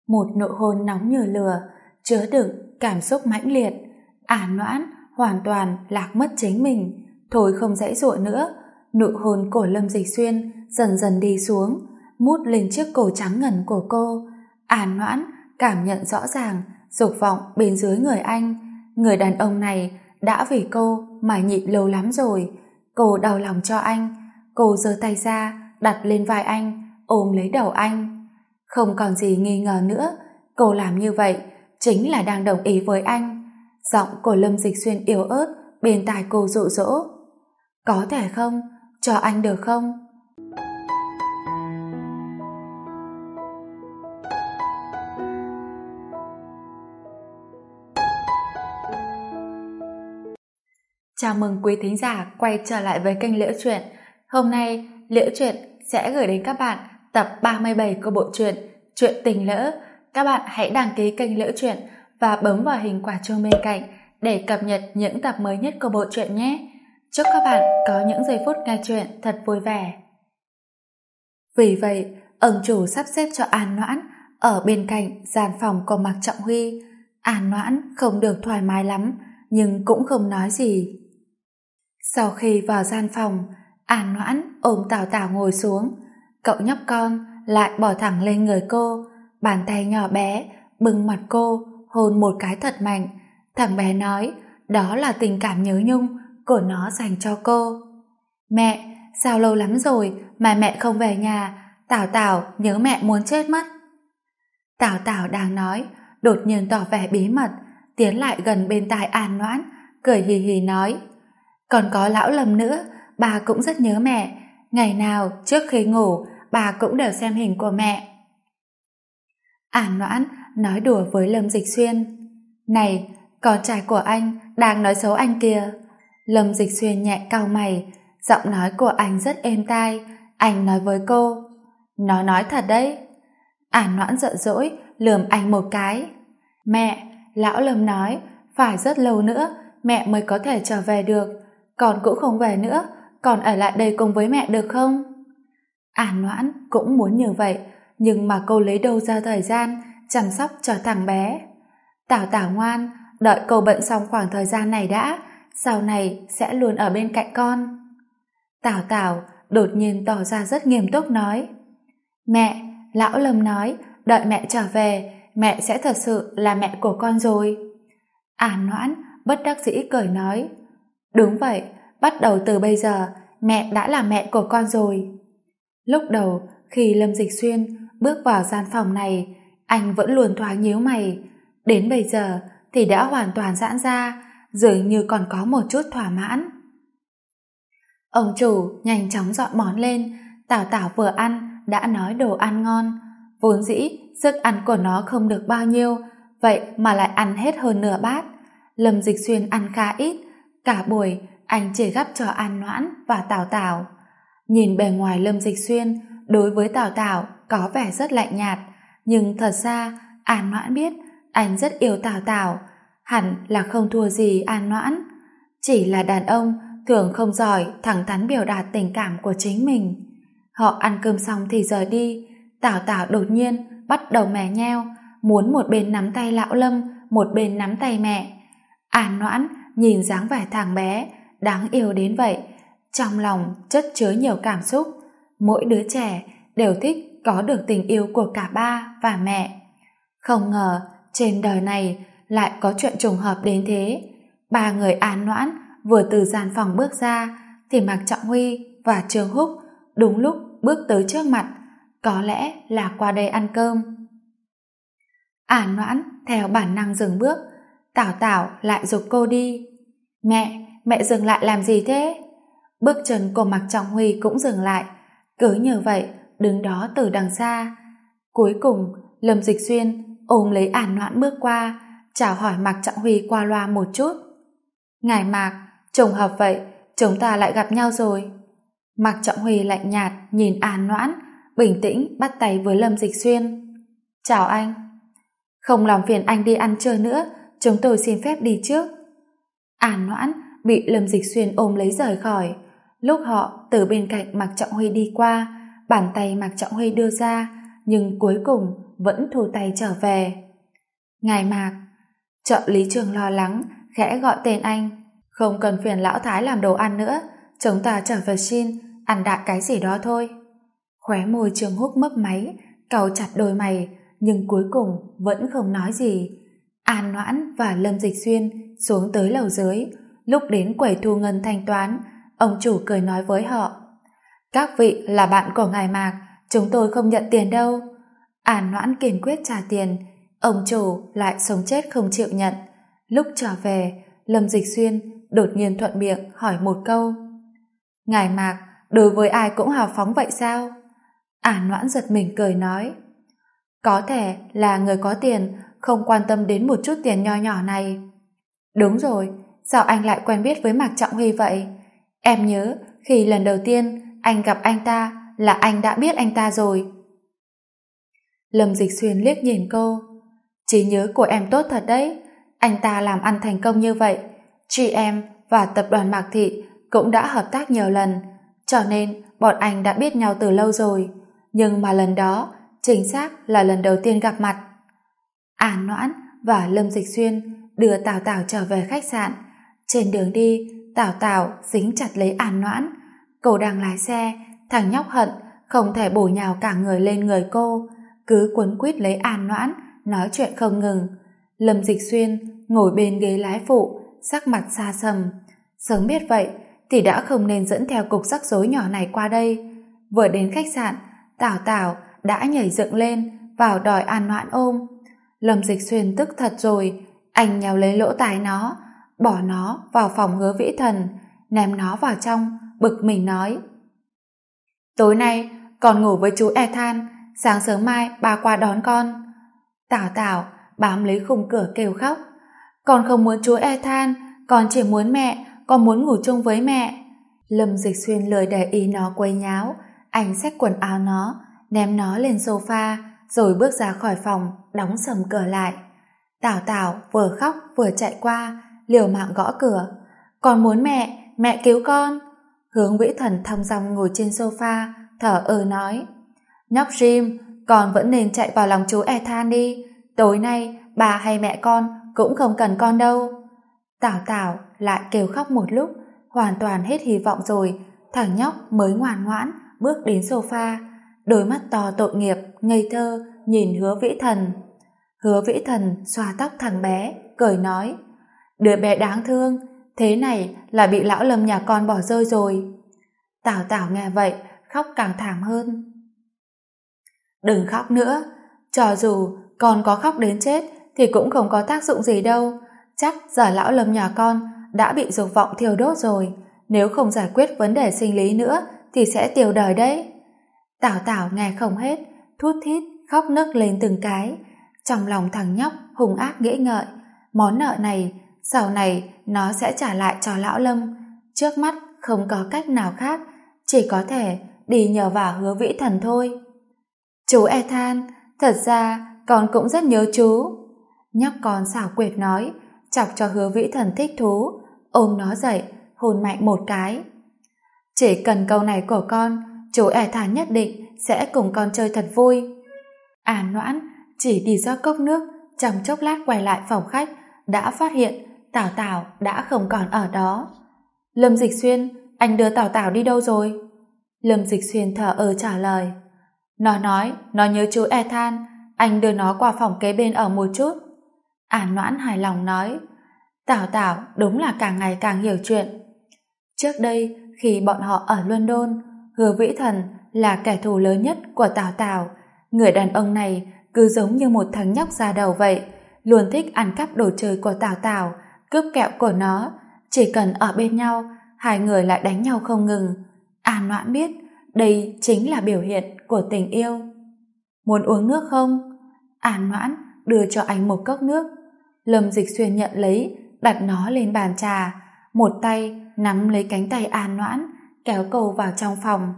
Một nụ hôn nóng như lửa, chứa đựng cảm xúc mãnh liệt. Noãn hoàn toàn lạc mất chính mình, thôi không giãy giụa nữa. Nụ hôn của Lâm Dịch Xuyên dần dần đi xuống, mút lên chiếc cổ trắng ngần của cô. Noãn cảm nhận rõ ràng dục vọng bên dưới người anh. Người đàn ông này đã vì cô mà nhịn lâu lắm rồi. Cô đau lòng cho anh. Cô giơ tay ra đặt lên vai anh, ôm lấy đầu anh. Không còn gì nghi ngờ nữa, cô làm như vậy chính là đang đồng ý với anh. Giọng của Lâm Dịch Xuyên yếu ớt bên tai cô dụ dỗ. Có thể không? Cho anh được không? Chào mừng quý thính giả quay trở lại với kênh Liễu Chuyện. Hôm nay Liễu Chuyện sẽ gửi đến các bạn tập 37 của bộ truyện Chuyện Tình Lỡ. Các bạn hãy đăng ký kênh Liễu Chuyện và bấm vào hình quả chuông bên cạnh để cập nhật những tập mới nhất của bộ truyện nhé. Chúc các bạn có những giây phút nghe chuyện thật vui vẻ. Vì vậy, ông chủ sắp xếp cho An Noãn ở bên cạnh gian phòng của Mạc Trọng Huy. An Noãn không được thoải mái lắm, nhưng cũng không nói gì. Sau khi vào gian phòng, An Noãn ôm Tào Tào ngồi xuống. Cậu nhóc con lại bỏ thẳng lên người cô, bàn tay nhỏ bé bưng mặt cô, hôn một cái thật mạnh. Thằng bé nói đó là tình cảm nhớ nhung của nó dành cho cô. Mẹ, sao lâu lắm rồi mà mẹ không về nhà? Tào Tào nhớ mẹ muốn chết mất. Tào Tào đang nói, đột nhiên tỏ vẻ bí mật, tiến lại gần bên tai An Noãn, cười hì hì nói: còn có lão Lâm nữa, bà cũng rất nhớ mẹ. Ngày nào trước khi ngủ bà cũng đều xem hình của mẹ. An Noãn nói đùa với Lâm Dịch Xuyên: này, con trai của anh đang nói xấu anh kìa. Lâm Dịch Xuyên nhẹ cau mày, giọng nói của anh rất êm tai. Anh nói với cô: nó nói thật đấy. An Noãn giận dỗi lườm anh một cái: mẹ, lão Lâm nói phải rất lâu nữa mẹ mới có thể trở về được. Con cũng không về nữa, con ở lại đây cùng với mẹ được không? An Noãn cũng muốn như vậy, nhưng mà cô lấy đâu ra thời gian chăm sóc cho thằng bé. Tào Tào ngoan, đợi cô bệnh xong khoảng thời gian này đã, sau này sẽ luôn ở bên cạnh con. Tào Tào đột nhiên tỏ ra rất nghiêm túc nói: mẹ, lão Lâm nói đợi mẹ trở về mẹ sẽ thật sự là mẹ của con rồi. An Noãn bất đắc dĩ cười nói: đúng vậy, bắt đầu từ bây giờ mẹ đã là mẹ của con rồi. Lúc đầu khi Lâm Dịch Xuyên bước vào gian phòng này, anh vẫn luôn thoáng nhíu mày. Đến bây giờ thì đã hoàn toàn giãn ra, dường như còn có một chút thỏa mãn. Ông chủ nhanh chóng dọn món lên. Tào Tào vừa ăn đã nói đồ ăn ngon. Vốn dĩ sức ăn của nó không được bao nhiêu, vậy mà lại ăn hết hơn nửa bát. Lâm Dịch Xuyên ăn khá ít, cả buổi anh chỉ gắp cho An Noãn và Tào Tào. Nhìn bề ngoài Lâm Dịch Xuyên đối với Tào Tào có vẻ rất lạnh nhạt, nhưng thật ra An Noãn biết anh rất yêu Tào Tào, hẳn là không thua gì An Noãn. Chỉ là đàn ông thường không giỏi thẳng thắn biểu đạt tình cảm của chính mình. Họ ăn cơm xong thì rời đi. Tào Tào đột nhiên bắt đầu mè nheo, muốn một bên nắm tay lão Lâm, một bên nắm tay mẹ. An Noãn nhìn dáng vẻ thằng bé đáng yêu đến vậy, trong lòng chất chứa nhiều cảm xúc. Mỗi đứa trẻ đều thích có được tình yêu của cả ba và mẹ. Không ngờ trên đời này lại có chuyện trùng hợp đến thế. Ba người An Noãn vừa từ gian phòng bước ra thì Mạc Trọng Huy và Trương Húc đúng lúc bước tới trước mặt, có lẽ là qua đây ăn cơm. An Noãn theo bản năng dừng bước. Tào Tào lại giục cô đi. Mẹ dừng lại làm gì thế? Bước chân của Mạc Trọng Huy cũng dừng lại, cứ như vậy đứng đó từ đằng xa. Cuối cùng Lâm Dịch Xuyên ôm lấy An Noãn bước qua, chào hỏi Mạc Trọng Huy qua loa một chút. Ngài Mạc, trùng hợp vậy, chúng ta lại gặp nhau rồi. Mạc Trọng Huy lạnh nhạt nhìn An Noãn, bình tĩnh bắt tay với Lâm Dịch Xuyên. Chào anh. Không làm phiền anh đi ăn trưa nữa, chúng tôi xin phép đi trước. An Noãn bị Lâm Dịch Xuyên ôm lấy rời khỏi. Lúc họ từ bên cạnh Mạc Trọng Huy đi qua, bàn tay Mạc Trọng Huy đưa ra nhưng cuối cùng vẫn thu tay trở về. Ngài Mạc, trợ lý trường lo lắng, khẽ gọi tên anh. Không cần phiền lão Thái làm đồ ăn nữa, chúng ta trở về xin, ăn đại cái gì đó thôi. Khóe môi Trương Húc mấp máy, cau chặt đôi mày, nhưng cuối cùng vẫn không nói gì. An Noãn và Lâm Dịch Xuyên xuống tới lầu dưới. Lúc đến quầy thu ngân thanh toán, ông chủ cười nói với họ: các vị là bạn của ngài Mạc, chúng tôi không nhận tiền đâu. An Noãn kiên quyết trả tiền, ông chủ lại sống chết không chịu nhận. Lúc trở về, Lâm Dịch Xuyên đột nhiên thuận miệng hỏi một câu: ngài Mạc đối với ai cũng hào phóng vậy sao? An Noãn giật mình cười nói: có thể là người có tiền không quan tâm đến một chút tiền nho nhỏ này. Đúng rồi, sao anh lại quen biết với Mạc Trọng Huy vậy? Em nhớ khi lần đầu tiên anh gặp anh ta là anh đã biết anh ta rồi. Lâm Dịch Xuyên liếc nhìn cô. Trí nhớ của em tốt thật đấy. Anh ta làm ăn thành công như vậy, chị em và tập đoàn Mạc Thị cũng đã hợp tác nhiều lần, cho nên bọn anh đã biết nhau từ lâu rồi. Nhưng mà lần đó chính xác là lần đầu tiên gặp mặt. An Noãn và Lâm Dịch Xuyên đưa Tào Tào trở về khách sạn. Trên đường đi, Tào Tào dính chặt lấy An Noãn. Cô đang lái xe, thằng nhóc hận không thể bổ nhào cả người lên người cô, cứ quấn quýt lấy An Noãn, nói chuyện không ngừng. Lâm Dịch Xuyên ngồi bên ghế lái phụ, sắc mặt xa sầm. Sớm biết vậy thì đã không nên dẫn theo cục rắc rối nhỏ này qua đây. Vừa đến khách sạn, Tào Tào đã nhảy dựng lên vào đòi An Noãn ôm. Lâm Dịch Xuyên tức thật rồi, anh nhéo lấy lỗ tai nó, bỏ nó vào phòng Hứa Vĩ Thần, ném nó vào trong, bực mình nói: tối nay con ngủ với chú Ethan, sáng sớm mai ba qua đón con. Tào Tào bám lấy khung cửa kêu khóc: con không muốn chú Ethan, con chỉ muốn mẹ, con muốn ngủ chung với mẹ. Lâm Dịch Xuyên lười để ý nó quấy nháo, anh xách quần áo nó, ném nó lên sofa, rồi bước ra khỏi phòng, đóng sầm cửa lại. Tào Tào vừa khóc vừa chạy qua, liều mạng gõ cửa: con muốn mẹ, mẹ cứu con. Hướng Vĩ Thần thong dong ngồi trên sofa, thở nói: nhóc Jim, con vẫn nên chạy vào lòng chú Ethan đi, tối nay bà hay mẹ con cũng không cần con đâu. Tào Tào lại kêu khóc một lúc, hoàn toàn hết hy vọng rồi, thằng nhóc mới ngoan ngoãn bước đến sofa, đôi mắt to tội nghiệp ngây thơ nhìn Hứa Vĩ Thần. Hứa Vĩ Thần xoa tóc thằng bé, cười nói: đứa bé đáng thương, thế này là bị lão Lâm nhà con bỏ rơi rồi. Tào Tào nghe vậy khóc càng thảm hơn. Đừng khóc nữa, cho dù con có khóc đến chết thì cũng không có tác dụng gì đâu, chắc giờ lão Lâm nhà con đã bị dục vọng thiêu đốt rồi, nếu không giải quyết vấn đề sinh lý nữa thì sẽ tiêu đời đấy. Tào Tào nghe không hết, thút thít khóc nức lên từng cái. Trong lòng thằng nhóc hung ác nghĩ ngợi, món nợ này sau này nó sẽ trả lại cho lão Lâm, trước mắt không có cách nào khác, chỉ có thể đi nhờ vào Hứa Vĩ Thần thôi. Chú Ethan, thật ra con cũng rất nhớ chú. Nhóc con xảo quyệt nói, chọc cho Hứa Vĩ Thần thích thú, ôm nó dậy, hôn mạnh một cái. Chỉ cần câu này của con, chú Ethan nhất định sẽ cùng con chơi thật vui. An Noãn chỉ đi rót cốc nước, trong chốc lát quay lại phòng khách, đã phát hiện Tào Tào đã không còn ở đó. Lâm Dịch Xuyên, anh đưa Tào Tào đi đâu rồi? Lâm Dịch Xuyên thở trả lời: nó nói nó nhớ chú Ethan, anh đưa nó qua phòng kế bên ở một chút. An Noãn hài lòng nói: Tào Tào đúng là càng ngày càng hiểu chuyện. Trước đây khi bọn họ ở London, Hứa Vĩ Thần là kẻ thù lớn nhất của Tào Tào. Người đàn ông này cứ giống như một thằng nhóc da đầu vậy, luôn thích ăn cắp đồ chơi của Tào Tào, cướp kẹo của nó. Chỉ cần ở bên nhau, hai người lại đánh nhau không ngừng. An Noãn biết đây chính là biểu hiện của tình yêu. Muốn uống nước không? An Noãn đưa cho anh một cốc nước. Lâm Dịch Xuyên nhận lấy, đặt nó lên bàn trà, một tay nắm lấy cánh tay An Noãn, kéo cô vào trong phòng.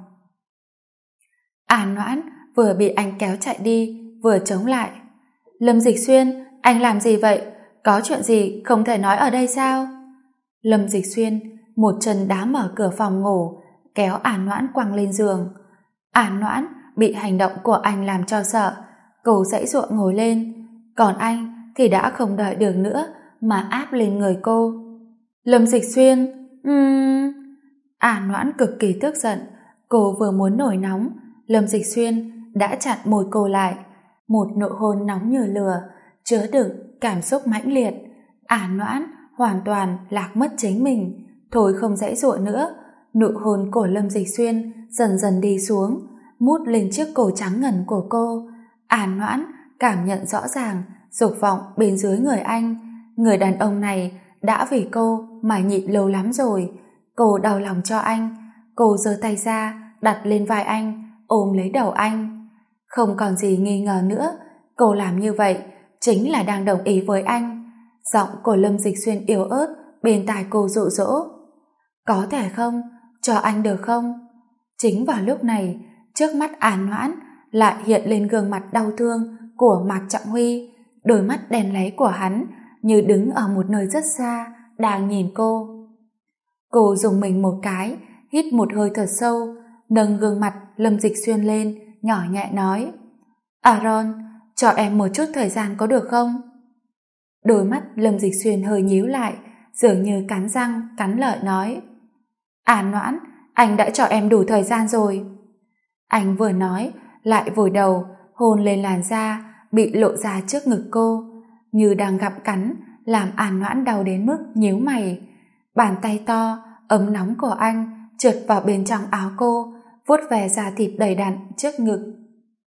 An Noãn vừa bị anh kéo chạy đi, vừa chống lại. Lâm Dịch Xuyên, anh làm gì vậy? Có chuyện gì không thể nói ở đây sao? Lâm Dịch Xuyên một chân đá mở cửa phòng ngủ, kéo An Noãn quăng lên giường. An Noãn bị hành động của anh làm cho sợ. Cô giãy giụa ngồi lên, còn anh thì đã không đợi được nữa mà áp lên người cô. Lâm Dịch Xuyên, Noãn cực kỳ tức giận. Cô vừa muốn nổi nóng, Lâm Dịch Xuyên đã chặn môi cô lại. Một nụ hôn nóng như lửa, chứa đựng cảm xúc mãnh liệt. Noãn hoàn toàn lạc mất chính mình, thôi không giãy giụa nữa. Nụ hôn của Lâm Dịch Xuyên dần dần đi xuống, mút lên chiếc cổ trắng ngần của cô. Noãn cảm nhận rõ ràng dục vọng bên dưới người anh. Người đàn ông này đã vì cô mà nhịn lâu lắm rồi. Cô đau lòng cho anh. Cô giơ tay ra đặt lên vai anh, ôm lấy đầu anh. Không còn gì nghi ngờ nữa, cô làm như vậy chính là đang đồng ý với anh. Giọng của Lâm Dịch Xuyên yếu ớt bên tai cô dụ dỗ. Có thể không? Cho anh được không? Chính vào lúc này, trước mắt Noãn lại hiện lên gương mặt đau thương của Mạc Trọng Huy. Đôi mắt đen láy của hắn như đứng ở một nơi rất xa, đang nhìn cô. Cô dùng mình một cái, hít một hơi thật sâu, nâng gương mặt Lâm Dịch Xuyên lên, nhỏ nhẹ nói: Aaron, cho em một chút thời gian có được không? Đôi mắt Lâm Dịch Xuyên hơi nhíu lại, dường như cắn răng, cắn lợi nói: Noãn, anh đã cho em đủ thời gian rồi. Anh vừa nói, lại vùi đầu, hôn lên làn da bị lộ ra trước ngực cô, như đang gặm cắn, làm Noãn đau đến mức nhíu mày. Bàn tay to, ấm nóng của anh trượt vào bên trong áo cô, vuốt về da thịt đầy đặn trước ngực.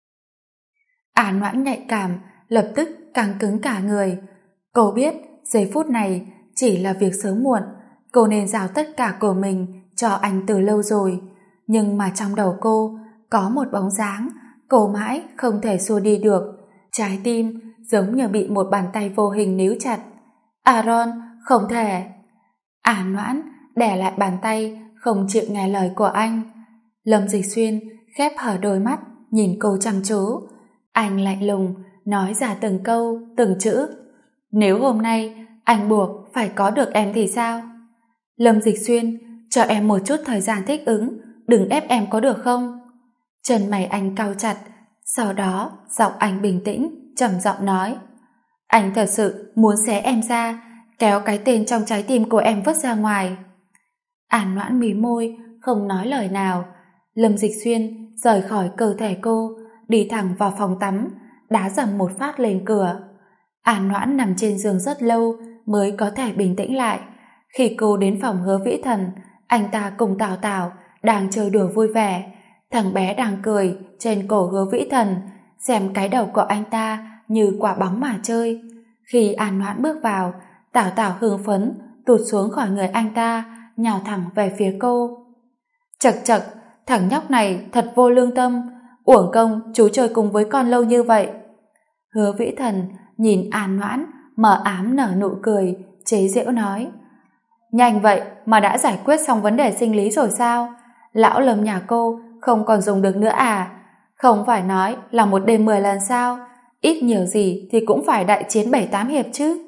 Noãn nhạy cảm, lập tức căng cứng cả người. Cô biết giây phút này chỉ là việc sớm muộn, cô nên giao tất cả của mình cho anh từ lâu rồi. Nhưng mà trong đầu cô có một bóng dáng cô mãi không thể xua đi được. Trái tim giống như bị một bàn tay vô hình níu chặt. Aaron, không thể. Noãn đè lại bàn tay, không chịu nghe lời của anh. Lâm Dịch Xuyên khép hở đôi mắt, nhìn cô chăm chú. Anh lạnh lùng nói ra từng câu, từng chữ. Nếu hôm nay anh buộc phải có được em thì sao? Lâm Dịch Xuyên, cho em một chút thời gian thích ứng, đừng ép em có được không? Chân mày anh cau chặt, sau đó giọng anh bình tĩnh, trầm giọng nói: Anh thật sự muốn xé em ra, kéo cái tên trong trái tim của em vứt ra ngoài. Noãn mí môi, không nói lời nào. Lâm Dịch Xuyên rời khỏi cơ thể cô, đi thẳng vào phòng tắm, đá dầm một phát lên cửa. Noãn nằm trên giường rất lâu mới có thể bình tĩnh lại. Khi cô đến phòng Hứa Vĩ Thần, anh ta cùng Tào Tào đang chơi đùa vui vẻ. Thằng bé đang cười trên cổ Hứa Vĩ Thần, xem cái đầu của anh ta như quả bóng mà chơi. Khi Noãn bước vào, Tào Tào hưng phấn tụt xuống khỏi người anh ta, nhào thẳng về phía cô. Chậc chậc, thằng nhóc này thật vô lương tâm, uổng công chú chơi cùng với con lâu như vậy. Hứa Vĩ Thần nhìn Noãn, mờ ám nở nụ cười, chế giễu nói: Nhanh vậy mà đã giải quyết xong vấn đề sinh lý rồi sao? Lão Lâm nhà cô không còn dùng được nữa à? Không phải nói là một đêm 10 lần sao? Ít nhiều gì thì cũng phải đại chiến 7-8 hiệp chứ.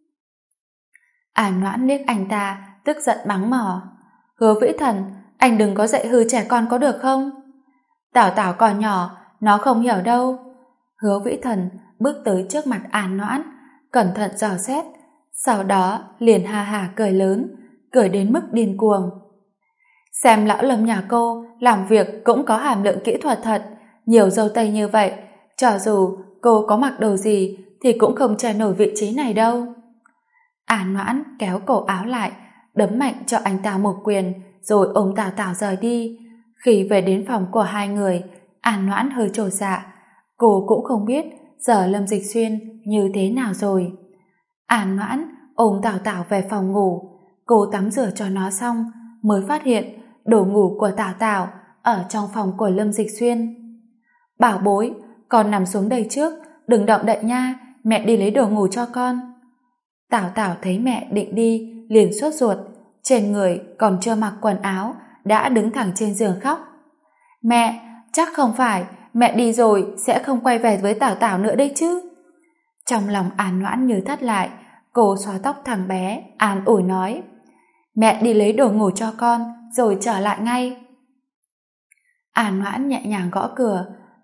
Noãn liếc anh ta, tức giận mắng mỏ: Hứa Vĩ Thần, anh đừng có dạy hư trẻ con có được không? Tảo Tảo còn nhỏ, nó không hiểu đâu. Hứa Vĩ Thần bước tới trước mặt Noãn, cẩn thận dò xét, sau đó liền ha hả cười lớn, cười đến mức điên cuồng. Xem lão Lâm nhà cô làm việc cũng có hàm lượng kỹ thuật thật, nhiều dâu tây như vậy, cho dù cô có mặc đồ gì thì cũng không che nổi vị trí này đâu. Noãn kéo cổ áo lại, đấm mạnh cho anh ta một quyền, rồi ôm Tào Tào rời đi. Khi về đến phòng của hai người, Noãn hơi chột dạ. Cô cũng không biết giờ Lâm Dịch Xuyên như thế nào rồi. Noãn ôm Tào Tào về phòng ngủ. Cô tắm rửa cho nó xong mới phát hiện đồ ngủ của Tào Tào ở trong phòng của Lâm Dịch Xuyên. Bảo bối, con nằm xuống đây trước, đừng động đậy nha, mẹ đi lấy đồ ngủ cho con. Tào Tào thấy mẹ định đi liền sốt ruột, trên người còn chưa mặc quần áo đã đứng thẳng trên giường khóc. Mẹ, chắc không phải mẹ đi rồi sẽ không quay về với Tào Tào nữa đấy chứ? Trong lòng Noãn như thắt lại, cô xóa tóc thằng bé, an ủi nói: Mẹ đi lấy đồ ngủ cho con rồi trở lại ngay. Noãn nhẹ nhàng gõ cửa,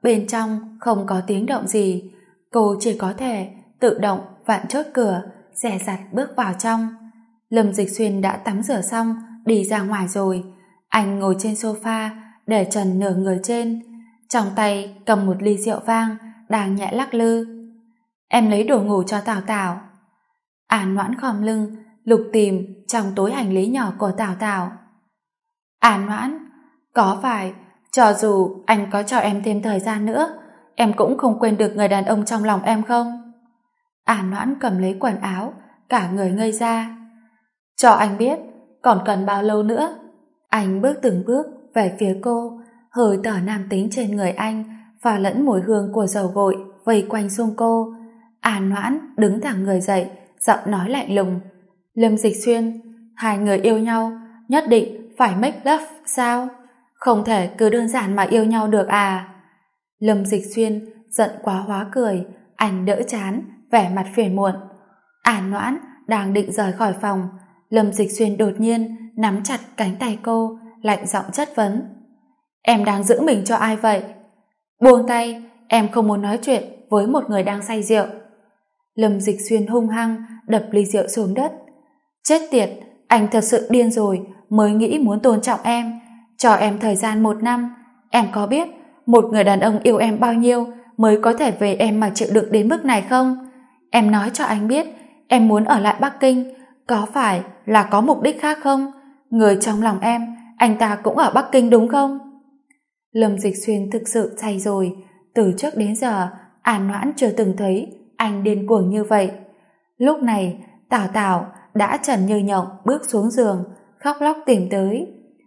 Bên trong không có tiếng động gì, cô chỉ có thể tự động vặn chốt cửa, dè dặt bước vào trong. Lâm Dịch Xuyên đã tắm rửa xong, đi ra ngoài rồi. Anh ngồi trên sofa, để trần nửa người trên, trong tay cầm một ly rượu vang, đang nhẹ lắc lư. Em lấy đồ ngủ cho Tào Tào. An Noãn khom lưng, lục tìm trong túi hành lý nhỏ của Tào Tào. An Noãn, có phải cho dù anh có cho em thêm thời gian nữa, em cũng không quên được người đàn ông trong lòng em không? An Noãn cầm lấy quần áo, cả người ngây ra. Cho anh biết, còn cần bao lâu nữa? Anh bước từng bước về phía cô, hơi thở nam tính trên người anh pha lẫn mùi hương của dầu gội vây quanh xung cô. An Noãn đứng thẳng người dậy, giọng nói lạnh lùng. Lâm Dịch Xuyên, hai người yêu nhau nhất định phải make love sao? Không thể cứ đơn giản mà yêu nhau được à? Lâm Dịch Xuyên giận quá hóa cười, anh đỡ chán, vẻ mặt phiền muộn. An Noãn đang định rời khỏi phòng, Lâm Dịch Xuyên đột nhiên nắm chặt cánh tay cô, lạnh giọng chất vấn. Em đang giữ mình cho ai vậy? Buông tay, em không muốn nói chuyện với một người đang say rượu. Lâm Dịch Xuyên hung hăng đập ly rượu xuống đất. Chết tiệt, anh thật sự điên rồi mới nghĩ muốn tôn trọng em. Cho em thời gian 1 năm, em có biết một người đàn ông yêu em bao nhiêu mới có thể về em mà chịu đựng đến mức này không? Em nói cho anh biết, em muốn ở lại Bắc Kinh, có phải là có mục đích khác không? Người trong lòng em, anh ta cũng ở Bắc Kinh đúng không? Lâm Dịch Xuyên thực sự say rồi, từ trước đến giờ An Noãn chưa từng thấy anh điên cuồng như vậy. Lúc này Tào Tào đã trần như nhộng bước xuống giường, khóc lóc tìm tới.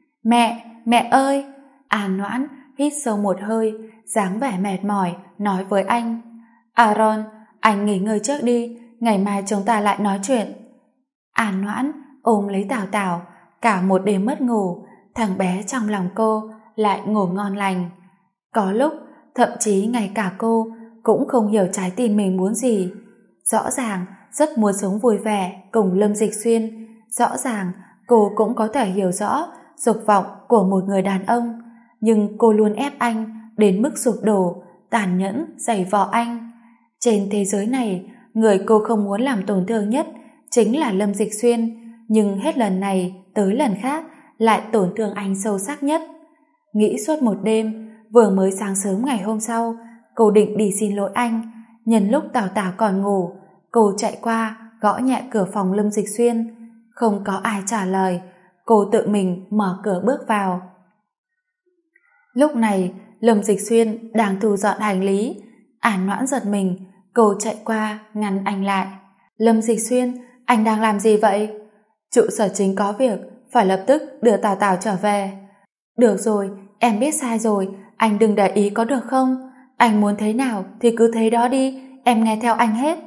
Mẹ ơi! An Noãn hít sâu một hơi, dáng vẻ mệt mỏi nói với anh. Aaron, anh nghỉ ngơi trước đi, ngày mai chúng ta lại nói chuyện. An Noãn ôm lấy Tào Tào, cả một đêm mất ngủ, thằng bé trong lòng cô lại ngủ ngon lành. Có lúc thậm chí ngay cả cô cũng không hiểu trái tim mình muốn gì. Rõ ràng rất muốn sống vui vẻ cùng Lâm Dịch Xuyên, rõ ràng cô cũng có thể hiểu rõ dục vọng của một người đàn ông, nhưng cô luôn ép anh đến mức sụp đổ, tàn nhẫn giày vò anh. Trên thế giới này, người cô không muốn làm tổn thương nhất chính là Lâm Dịch Xuyên, nhưng hết lần này tới lần khác lại tổn thương anh sâu sắc nhất. Nghĩ suốt một đêm, vừa mới sáng sớm ngày hôm sau, cô định đi xin lỗi anh. Nhân lúc Tào Tào còn ngủ, cô chạy qua gõ nhẹ cửa phòng Lâm Dịch Xuyên. Không có ai trả lời, cô tự mình mở cửa bước vào. Lúc này Lâm Dịch Xuyên đang thu dọn hành lý. An Noãn giật mình, cô chạy qua ngăn anh lại. Lâm Dịch Xuyên, anh đang làm gì vậy? Trụ sở chính có việc, phải lập tức đưa Tào Tào trở về. Được rồi, em biết sai rồi, anh đừng để ý có được không? Anh muốn thế nào thì cứ thế đó đi, em nghe theo anh hết.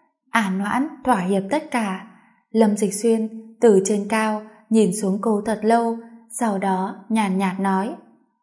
An Noãn thỏa hiệp tất cả. Lâm Dịch Xuyên từ trên cao nhìn xuống cô thật lâu, sau đó nhàn nhạt nói.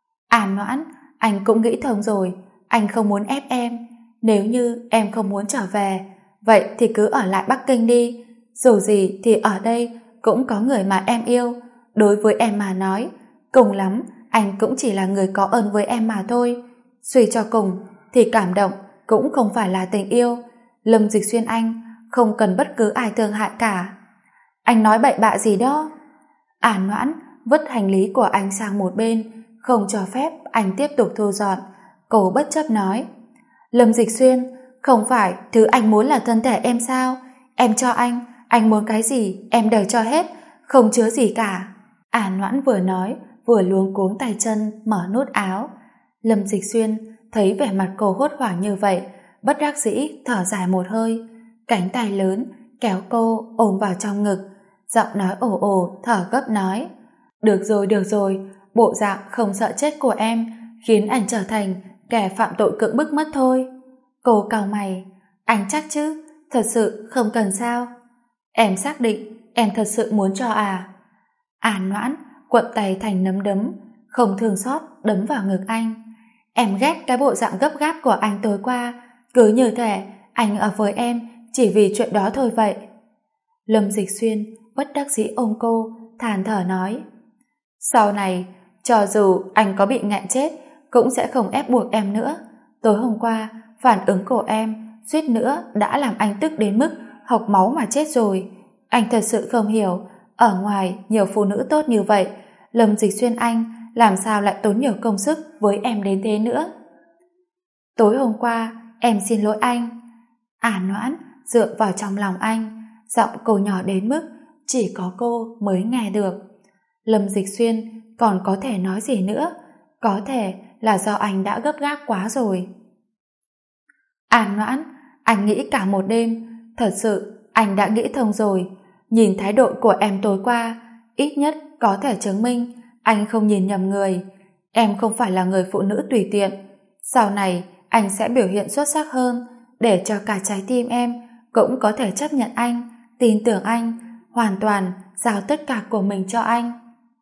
An Noãn, anh cũng nghĩ thông rồi, anh không muốn ép em. Nếu như em không muốn trở về, vậy thì cứ ở lại Bắc Kinh đi. Dù gì thì ở đây cũng có người mà em yêu. Đối với em mà nói, cùng lắm anh cũng chỉ là người có ơn với em mà thôi. Suy cho cùng thì cảm động cũng không phải là tình yêu. Lâm Dịch Xuyên anh không cần bất cứ ai thương hại cả. Anh nói bậy bạ gì đó? An Noãn vứt hành lý của anh sang một bên, không cho phép anh tiếp tục thu dọn. Cô bất chấp nói. Lâm Dịch Xuyên, không phải thứ anh muốn là thân thể em sao? Em cho anh muốn cái gì em đều cho hết, không chứa gì cả. An Noãn vừa nói vừa luống cuống tay chân mở nút áo. Lâm Dịch Xuyên thấy vẻ mặt cô hốt hoảng như vậy, bất đắc dĩ thở dài một hơi, cánh tay lớn kéo cô ôm vào trong ngực, giọng nói ồ ồ thở gấp nói. Được rồi, bộ dạng không sợ chết của em khiến anh trở thành kẻ phạm tội cưỡng bức mất thôi. Cô cau mày. Anh chắc chứ? Thật sự không cần sao? Em xác định em thật sự muốn cho à? An Noãn cuộn tay thành nắm đấm, không thương xót đấm vào ngực anh. Em ghét cái bộ dạng gấp gáp của anh tối qua, cứ như thể anh ở với em chỉ vì chuyện đó thôi vậy. Lâm Dịch Xuyên bất đắc dĩ ôm cô, than thở nói. Sau này cho dù anh có bị nghẹn chết cũng sẽ không ép buộc em nữa. tối hôm qua phản ứng của em suýt nữa đã làm anh tức đến mức hộc máu mà chết rồi. Anh thật sự không hiểu, ở ngoài nhiều phụ nữ tốt như vậy, Lâm Dịch Xuyên anh làm sao lại tốn nhiều công sức với em đến thế nữa. Tối hôm qua em xin lỗi anh. Noãn dựa vào trong lòng anh, giọng cô nhỏ đến mức chỉ có cô mới nghe được. Lâm Dịch Xuyên còn có thể nói gì nữa, có thể là do anh đã gấp gáp quá rồi. Noãn, anh nghĩ cả một đêm, thật sự anh đã nghĩ thông rồi. Nhìn thái độ của em tối qua, ít nhất có thể chứng minh anh không nhìn nhầm người. Em không phải là người phụ nữ tùy tiện. Sau này anh sẽ biểu hiện xuất sắc hơn, để cho cả trái tim em cũng có thể chấp nhận anh, tin tưởng anh, hoàn toàn giao tất cả của mình cho anh.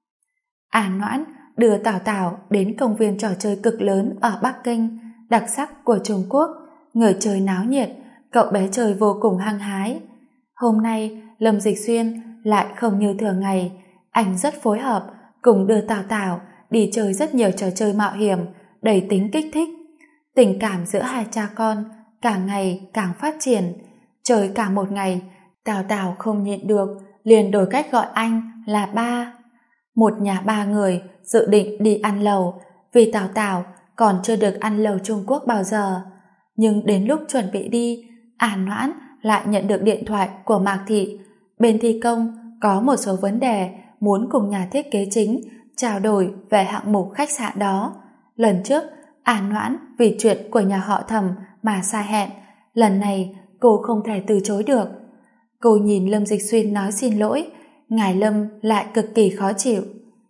Noãn đưa Tảo Tảo đến công viên trò chơi cực lớn ở Bắc Kinh, đặc sắc của Trung Quốc. Người chơi náo nhiệt, cậu bé chơi vô cùng hăng hái. Hôm nay Lâm Dịch Xuyên lại không như thường ngày, anh rất phối hợp cùng đưa Tảo Tảo đi chơi rất nhiều trò chơi mạo hiểm đầy tính kích thích. Tình cảm giữa hai cha con càng ngày càng phát triển. Chơi cả một ngày, Tảo Tảo không nhịn được, liền đổi cách gọi anh là ba. Một nhà ba người dự định đi ăn lẩu, vì Tảo Tảo còn chưa được ăn lẩu Trung Quốc bao giờ. Nhưng đến lúc chuẩn bị đi, Noãn lại nhận được điện thoại của Mạc Thị. Bên thi công có một số vấn đề muốn cùng nhà thiết kế chính trao đổi về hạng mục khách sạn đó. Lần trước, Noãn vì chuyện của nhà họ Thẩm mà sai hẹn, lần này cô không thể từ chối được. Cô nhìn Lâm Dịch Xuyên nói xin lỗi, ngài Lâm lại cực kỳ khó chịu.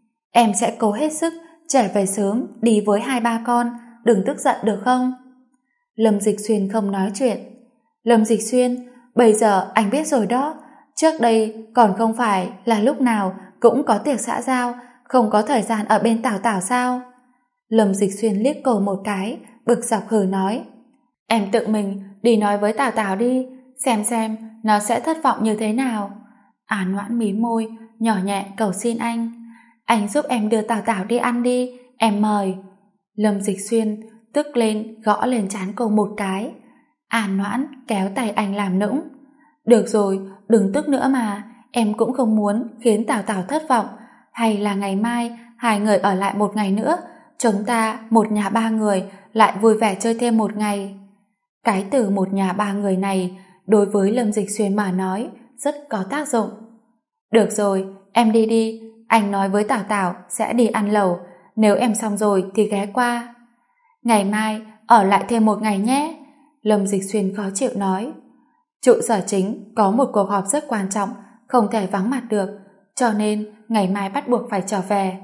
Em sẽ cố hết sức trở về sớm đi với hai ba con, đừng tức giận được không? Lâm Dịch Xuyên không nói chuyện. Lâm Dịch Xuyên, bây giờ anh biết rồi đó, trước đây còn không phải là lúc nào cũng có tiệc xã giao, không có thời gian ở bên Tảo Tảo sao? Lâm Dịch Xuyên liếc cô một cái, bực dọc hừ nói. Em tự mình đi nói với Tảo Tảo đi, xem nó sẽ thất vọng như thế nào. Noãn mím môi, nhỏ nhẹ cầu xin anh. Anh giúp em đưa Tảo Tảo đi ăn đi, em mời. Lâm Dịch Xuyên tức lên gõ lên trán cô một cái. Noãn kéo tay anh làm nũng. Được rồi, đừng tức nữa mà, em cũng không muốn khiến Tảo Tảo thất vọng. Hay là ngày mai hai người ở lại một ngày nữa, chúng ta một nhà ba người lại vui vẻ chơi thêm một ngày. Cái từ một nhà ba người này đối với Lâm Dịch Xuyên mà nói rất có tác dụng. Được rồi, em đi đi, anh nói với Tảo Tảo sẽ đi ăn lẩu, nếu em xong rồi thì ghé qua. Ngày mai ở lại thêm một ngày nhé. Lâm Dịch Xuyên khó chịu nói. Trụ sở chính có một cuộc họp rất quan trọng, không thể vắng mặt được, cho nên ngày mai bắt buộc phải trở về.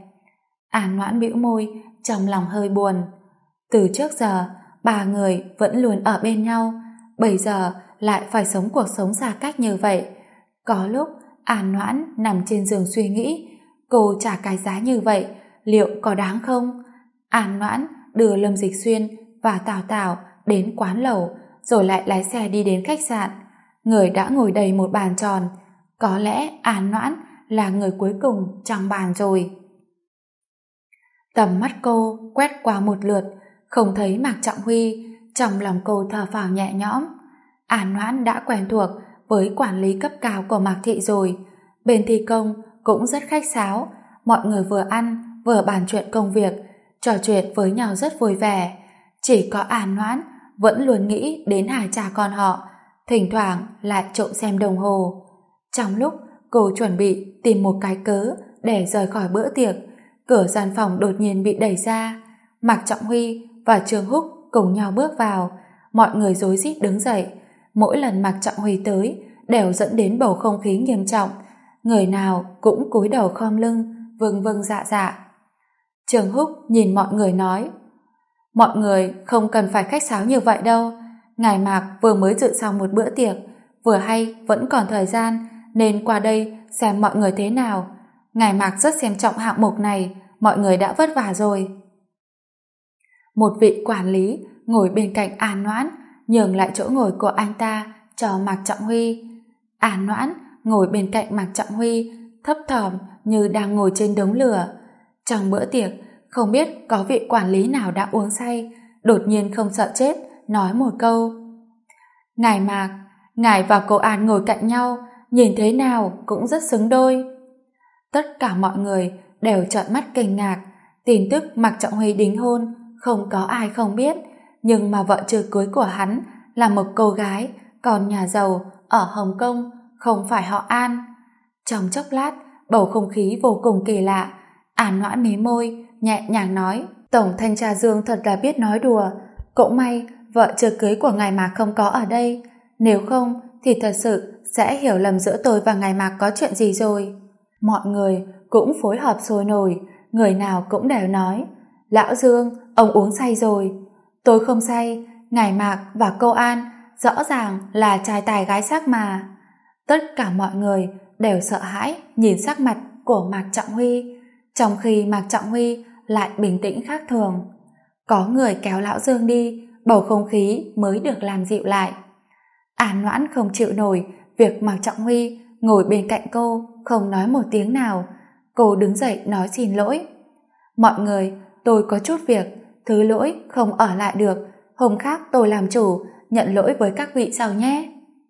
Noãn bĩu môi, trong lòng hơi buồn. Từ trước giờ ba người vẫn luôn ở bên nhau, bây giờ lại phải sống cuộc sống xa cách như vậy. Có lúc Noãn nằm trên giường suy nghĩ, cô trả cái giá như vậy liệu có đáng không? Noãn đưa Lâm Dịch Xuyên và Tảo Tảo đến quán lẩu, rồi lại lái xe đi đến khách sạn. Người đã ngồi đầy một bàn tròn, có lẽ Noãn là người cuối cùng trong bàn rồi. Tầm mắt cô quét qua một lượt, không thấy Mạc Trọng Huy, trong lòng cô thở phào nhẹ nhõm. Noãn đã quen thuộc với quản lý cấp cao của Mạc Thị rồi. Bên thi công cũng rất khách sáo, mọi người vừa ăn vừa bàn chuyện công việc, trò chuyện với nhau rất vui vẻ. Chỉ có Noãn vẫn luôn nghĩ đến hai cha con họ, thỉnh thoảng lại trộm xem đồng hồ. Trong lúc cô chuẩn bị tìm một cái cớ để rời khỏi bữa tiệc, cửa gian phòng đột nhiên bị đẩy ra. Mạc Trọng Huy và Trương Húc cùng nhau bước vào, mọi người rối rít đứng dậy. Mỗi lần Mạc Trọng Huy tới đều dẫn đến bầu không khí nghiêm trọng, người nào cũng cúi đầu khom lưng, vâng vâng dạ dạ. Trương Húc nhìn mọi người nói, mọi người không cần phải khách sáo như vậy đâu, ngài Mạc vừa mới dự xong một bữa tiệc, vừa hay vẫn còn thời gian nên qua đây xem mọi người thế nào. Ngài Mạc rất xem trọng hạng mục này, mọi người đã vất vả rồi. Một vị quản lý ngồi bên cạnh Noãn nhường lại chỗ ngồi của anh ta cho Mạc Trọng Huy. Noãn ngồi bên cạnh Mạc Trọng Huy, thấp thỏm như đang ngồi trên đống lửa. Trong bữa tiệc, không biết có vị quản lý nào đã uống say, đột nhiên không sợ chết, nói một câu. Ngài Mạc, ngài và cô An ngồi cạnh nhau, nhìn thế nào cũng rất xứng đôi. Tất cả mọi người đều trợn mắt kinh ngạc. Tin tức Mạc Trọng Huy đính hôn không có ai không biết, nhưng mà vợ chưa cưới của hắn là một cô gái còn nhà giàu ở Hồng Kông, không phải họ An. Trong chốc lát, bầu không khí vô cùng kỳ lạ. An Noãn mí môi, nhẹ nhàng nói, Tổng thanh tra Dương thật là biết nói đùa. Cũng may vợ chưa cưới của ngài Mạc không có ở đây, nếu không thì thật sự sẽ hiểu lầm giữa tôi và ngài Mạc có chuyện gì rồi. Mọi người cũng phối hợp sôi nổi, người nào cũng đều nói, Lão Dương, ông uống say rồi. Tôi không say, ngài Mạc và cô An rõ ràng là trai tài gái sắc mà. Tất cả mọi người đều sợ hãi nhìn sắc mặt của Mạc Trọng Huy, trong khi Mạc Trọng Huy lại bình tĩnh khác thường. Có người kéo Lão Dương đi, bầu không khí mới được làm dịu lại. An Noãn không chịu nổi việc Mạc Trọng Huy ngồi bên cạnh cô không nói một tiếng nào. Cô đứng dậy nói xin lỗi. Mọi người, tôi có chút việc, thứ lỗi không ở lại được, hôm khác tôi làm chủ, nhận lỗi với các vị sau nhé.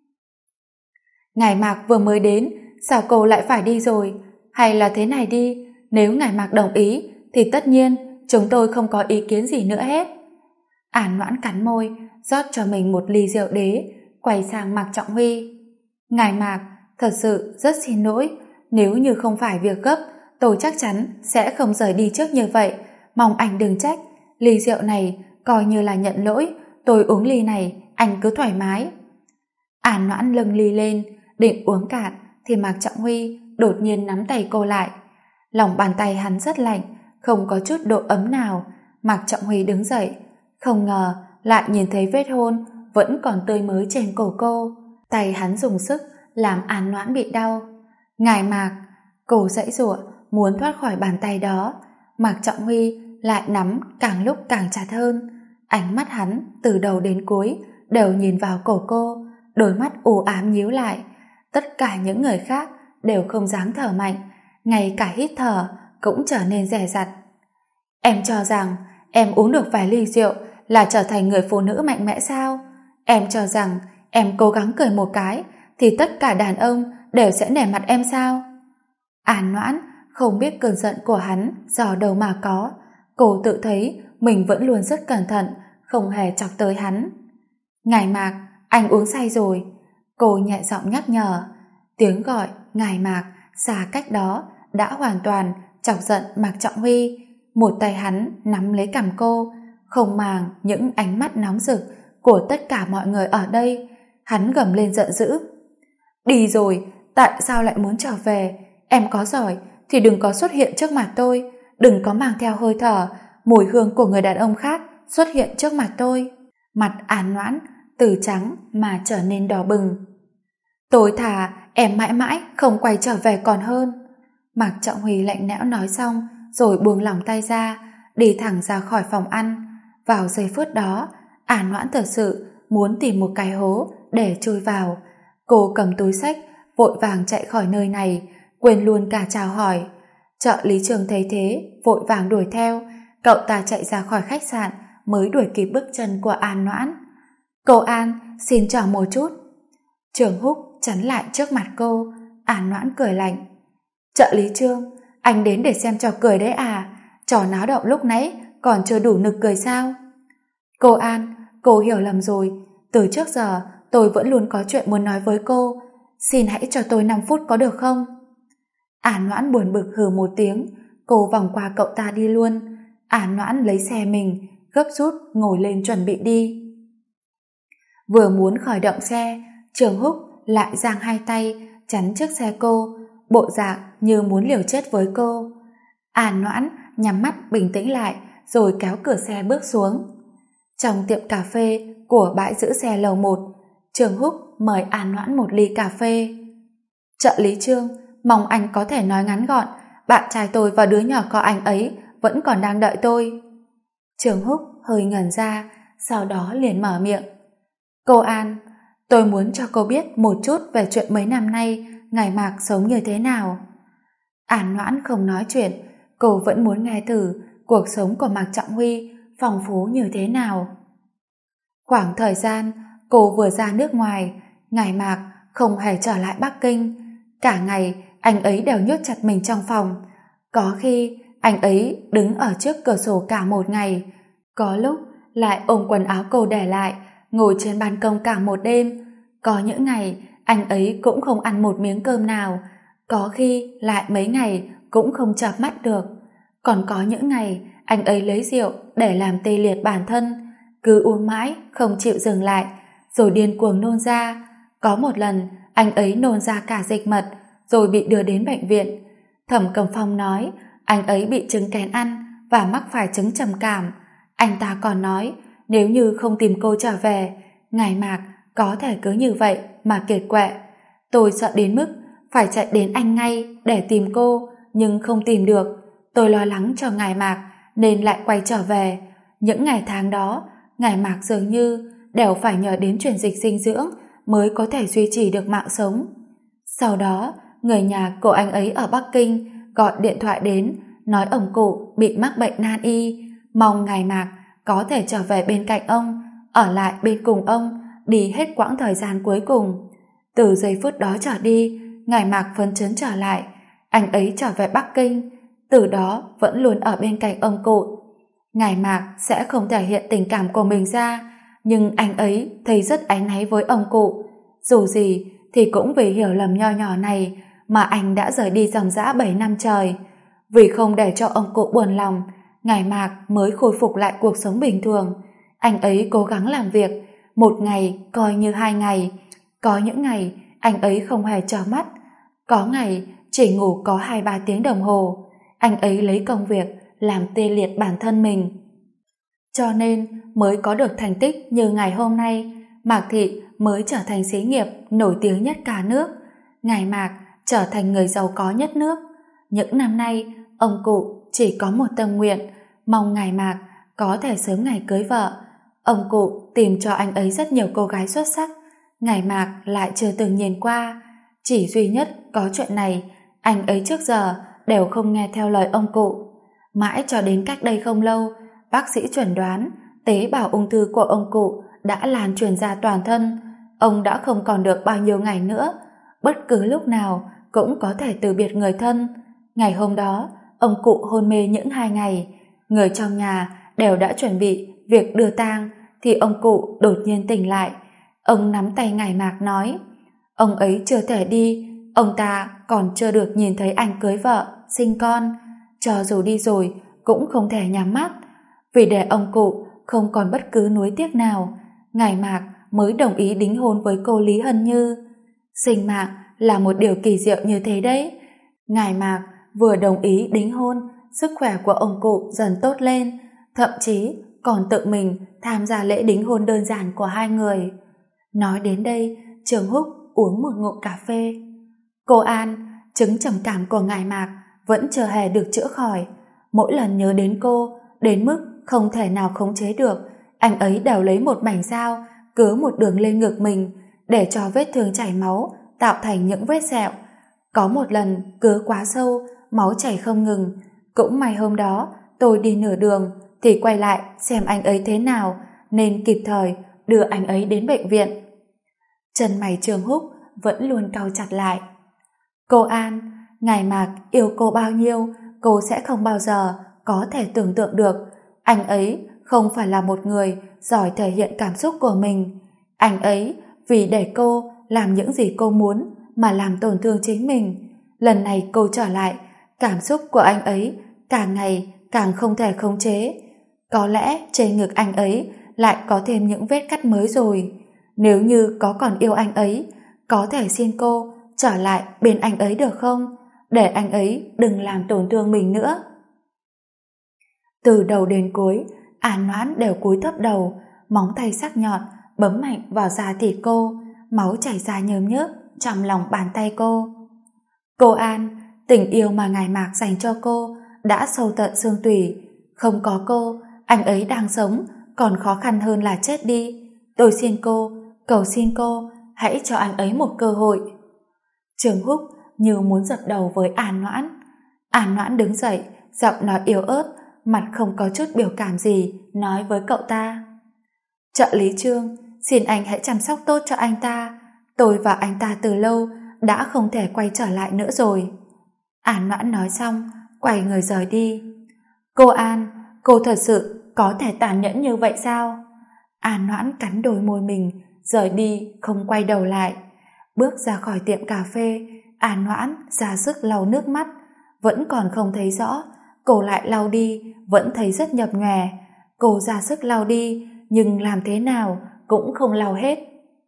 Ngài Mạc vừa mới đến, sao cô lại phải đi rồi? Hay là thế này đi, nếu ngài Mạc đồng ý thì tất nhiên chúng tôi không có ý kiến gì nữa hết. An Noãn cắn môi, rót cho mình một ly rượu đế, quay sang Mạc Trọng Huy. Ngài Mạc, thật sự rất xin lỗi, nếu như không phải việc gấp, tôi chắc chắn sẽ không rời đi trước như vậy, mong anh đừng trách. Ly rượu này coi như là nhận lỗi, tôi uống ly này, anh cứ thoải mái. An Noãn nâng ly lên, định uống cạn thì Mạc Trọng Huy đột nhiên nắm tay cô lại. Lòng bàn tay hắn rất lạnh, không có chút độ ấm nào. Mạc Trọng Huy đứng dậy, không ngờ lại nhìn thấy vết hôn vẫn còn tươi mới trên cổ cô. Tay hắn dùng sức làm An Noãn bị đau. Ngài Mạc, cô giãy giụa muốn thoát khỏi bàn tay đó. Mạc Trọng Huy lại nắm càng lúc càng chặt hơn. Ánh mắt hắn từ đầu đến cuối đều nhìn vào cổ cô, đôi mắt u ám nhíu lại. Tất cả những người khác đều không dám thở mạnh, ngay cả hít thở cũng trở nên dè dặt. Em cho rằng em uống được vài ly rượu là trở thành người phụ nữ mạnh mẽ sao? Em cho rằng em cố gắng cười một cái thì tất cả đàn ông đều sẽ nể mặt em sao? An Noãn không biết cơn giận của hắn do đâu mà có. Cô tự thấy mình vẫn luôn rất cẩn thận, không hề chọc tới hắn. Ngài Mạc, anh uống say rồi. Cô nhẹ giọng nhắc nhở. Tiếng gọi Ngài Mạc xa cách đó đã hoàn toàn chọc giận Mạc Trọng Huy. Một tay hắn nắm lấy cằm cô, không màng những ánh mắt nóng rực của tất cả mọi người ở đây. Hắn gầm lên giận dữ. Đi rồi, tại sao lại muốn trở về? Em có giỏi thì đừng có xuất hiện trước mặt tôi, đừng có mang theo hơi thở, mùi hương của người đàn ông khác xuất hiện trước mặt tôi. Mặt An Noãn từ trắng mà trở nên đỏ bừng. Tôi thà em mãi mãi không quay trở về còn hơn. Mạc Trọng Huy lạnh lẽo nói xong rồi buông lỏng tay ra, đi thẳng ra khỏi phòng ăn. Vào giây phút đó, An Noãn thật sự muốn tìm một cái hố để chui vào. Cô cầm túi xách vội vàng chạy khỏi nơi này, quên luôn cả chào hỏi. Trợ lý Trường thấy thế vội vàng đuổi theo. Cậu ta chạy ra khỏi khách sạn mới đuổi kịp bước chân của An Noãn. Cô An, xin chào một chút. Trường Húc chắn lại trước mặt cô. An Noãn cười lạnh. Trợ lý Trương, anh đến để xem trò cười đấy à? Trò náo động lúc nãy còn chưa đủ nực cười sao? Cô An, cô hiểu lầm rồi. Từ trước giờ tôi vẫn luôn có chuyện muốn nói với cô. Xin hãy cho tôi 5 phút có được không? An Noãn buồn bực hừ một tiếng. Cô vòng qua cậu ta đi luôn. An Noãn lấy xe mình, gấp rút ngồi lên chuẩn bị đi. Vừa muốn khởi động xe, Trường Húc lại giang hai tay chắn trước xe cô, bộ dạng như muốn liều chết với cô. An Noãn nhắm mắt bình tĩnh lại rồi kéo cửa xe bước xuống. Trong tiệm cà phê của bãi giữ xe lầu 1, Trường Húc mời An Noãn một ly cà phê. Trợ lý Trương, mong anh có thể nói ngắn gọn, bạn trai tôi và đứa nhỏ có anh ấy vẫn còn đang đợi tôi. Trường Húc hơi ngẩn ra, sau đó liền mở miệng. Cô An, tôi muốn cho cô biết một chút về chuyện mấy năm nay ngài Mạc sống như thế nào. An Noãn không nói chuyện, cô vẫn muốn nghe thử cuộc sống của Mạc Trọng Huy phong phú như thế nào. Khoảng thời gian cô vừa ra nước ngoài, Ngải Mạc không hề trở lại Bắc Kinh. Cả ngày anh ấy đều nhốt chặt mình trong phòng. Có khi anh ấy đứng ở trước cửa sổ cả một ngày, có lúc lại ôm quần áo cô để lại, ngồi trên ban công cả một đêm. Có những ngày anh ấy cũng không ăn một miếng cơm nào, có khi lại mấy ngày cũng không chợp mắt được. Còn có những ngày anh ấy lấy rượu để làm tê liệt bản thân, cứ uống mãi không chịu dừng lại, rồi điên cuồng nôn ra. Có một lần anh ấy nôn ra cả dịch mật, rồi bị đưa đến bệnh viện. Thẩm Cầm Phong nói anh ấy bị chứng kén ăn và mắc phải chứng trầm cảm. Anh ta còn nói nếu như không tìm cô trở về, Ngải Mạc có thể cứ như vậy mà kiệt quệ. Tôi sợ đến mức phải chạy đến Anh ngay để tìm cô, nhưng không tìm được. Tôi lo lắng cho Ngải Mạc nên lại quay trở về. Những ngày tháng đó, Ngải Mạc dường như đều phải nhờ đến truyền dịch dinh dưỡng mới có thể duy trì được mạng sống. Sau đó, người nhà của anh ấy ở Bắc Kinh gọi điện thoại đến nói ông cụ bị mắc bệnh nan y, mong Ngải Mạc có thể trở về bên cạnh ông, ở lại bên cùng ông, đi hết quãng thời gian cuối cùng. Từ giây phút đó trở đi, Ngải Mạc phấn chấn trở lại. Anh ấy trở về Bắc Kinh, từ đó vẫn luôn ở bên cạnh ông cụ. Ngải Mạc sẽ không thể hiện tình cảm của mình ra, nhưng anh ấy thấy rất áy náy với ông cụ. Dù gì thì cũng vì hiểu lầm nho nhỏ này mà anh đã rời đi dòng dã 7 năm trời. Vì không để cho ông cụ buồn lòng, Ngải Mạc mới khôi phục lại cuộc sống bình thường. Anh ấy cố gắng làm việc, một ngày coi như 2 ngày. Có những ngày anh ấy không hề chợp mắt, có ngày chỉ ngủ có 2-3 tiếng đồng hồ. Anh ấy lấy công việc làm tê liệt bản thân mình. Cho nên mới có được thành tích như ngày hôm nay, Mạc Thị mới trở thành xí nghiệp nổi tiếng nhất cả nước. Ngải Mạc trở thành người giàu có nhất nước. Những năm nay, ông cụ chỉ có một tâm nguyện, mong Ngải Mạc có thể sớm ngày cưới vợ. Ông cụ tìm cho anh ấy rất nhiều cô gái xuất sắc, Ngải Mạc lại chưa từng nhìn qua. Chỉ duy nhất có chuyện này, anh ấy trước giờ đều không nghe theo lời ông cụ. Mãi cho đến cách đây không lâu, bác sĩ chẩn đoán tế bào ung thư của ông cụ đã lan truyền ra toàn thân. Ông đã không còn được bao nhiêu ngày nữa, bất cứ lúc nào cũng có thể từ biệt người thân. Ngày hôm đó, ông cụ hôn mê những 2 ngày. Người trong nhà đều đã chuẩn bị việc đưa tang, thì ông cụ đột nhiên tỉnh lại. Ông nắm tay Ngải Mạc nói, ông ấy chưa thể đi, ông ta còn chưa được nhìn thấy anh cưới vợ, sinh con. Cho dù đi rồi cũng không thể nhắm mắt. Vì để ông cụ không còn bất cứ nuối tiếc nào, Ngải Mạc mới đồng ý đính hôn với cô Lý Hân Như. Sinh mạng là một điều kỳ diệu như thế đấy. Ngải Mạc vừa đồng ý đính hôn, sức khỏe của ông cụ dần tốt lên, thậm chí còn tự mình tham gia lễ đính hôn đơn giản của hai người. Nói đến đây, Trường Húc uống một ngụm cà phê. Cô An, chứng trầm cảm của Ngải Mạc vẫn chưa hề được chữa khỏi. Mỗi lần nhớ đến cô, đến mức không thể nào khống chế được, anh ấy đều lấy một mảnh dao cứa một đường lên ngực mình, để cho vết thương chảy máu tạo thành những vết sẹo. Có một lần cứa quá sâu, máu chảy không ngừng. Cũng may hôm đó tôi đi nửa đường thì quay lại xem anh ấy thế nào, nên kịp thời đưa anh ấy đến bệnh viện. Chân mày Trường Húc vẫn luôn cau chặt lại. Cô An, Ngải Mạc yêu cô bao nhiêu, cô sẽ không bao giờ có thể tưởng tượng được. Anh ấy không phải là một người giỏi thể hiện cảm xúc của mình. Anh ấy vì để cô làm những gì cô muốn mà làm tổn thương chính mình. Lần này cô trở lại, cảm xúc của anh ấy càng ngày càng không thể khống chế. Có lẽ trên ngực anh ấy lại có thêm những vết cắt mới rồi. Nếu như có còn yêu anh ấy, có thể xin cô trở lại bên anh ấy được không? Để anh ấy đừng làm tổn thương mình nữa. Từ đầu đến cuối, An Noãn đều cúi thấp đầu, móng tay sắc nhọn bấm mạnh vào da thịt cô, máu chảy ra nhớm nhớp trong lòng bàn tay cô. Cô An, tình yêu mà Ngải Mạc dành cho cô đã sâu tận xương tủy. Không có cô, anh ấy đang sống còn khó khăn hơn là chết đi. Tôi xin cô, cầu xin cô, hãy cho anh ấy một cơ hội. Trường Húc như muốn dập đầu với An Noãn. An Noãn đứng dậy, giọng nói yếu ớt, mặt không có chút biểu cảm gì, nói với cậu ta: trợ lý Trương, xin anh hãy chăm sóc tốt cho anh ta. Tôi và anh ta từ lâu đã không thể quay trở lại nữa rồi. An Noãn nói xong, quay người rời đi. Cô An, cô thật sự có thể tàn nhẫn như vậy sao? An Noãn cắn đôi môi mình, rời đi không quay đầu lại. Bước ra khỏi tiệm cà phê, An Noãn ra sức lau nước mắt, vẫn còn không thấy rõ. Cô lại lau đi, vẫn thấy rất nhập nhòe. Cô ra sức lau đi, nhưng làm thế nào cũng không lau hết.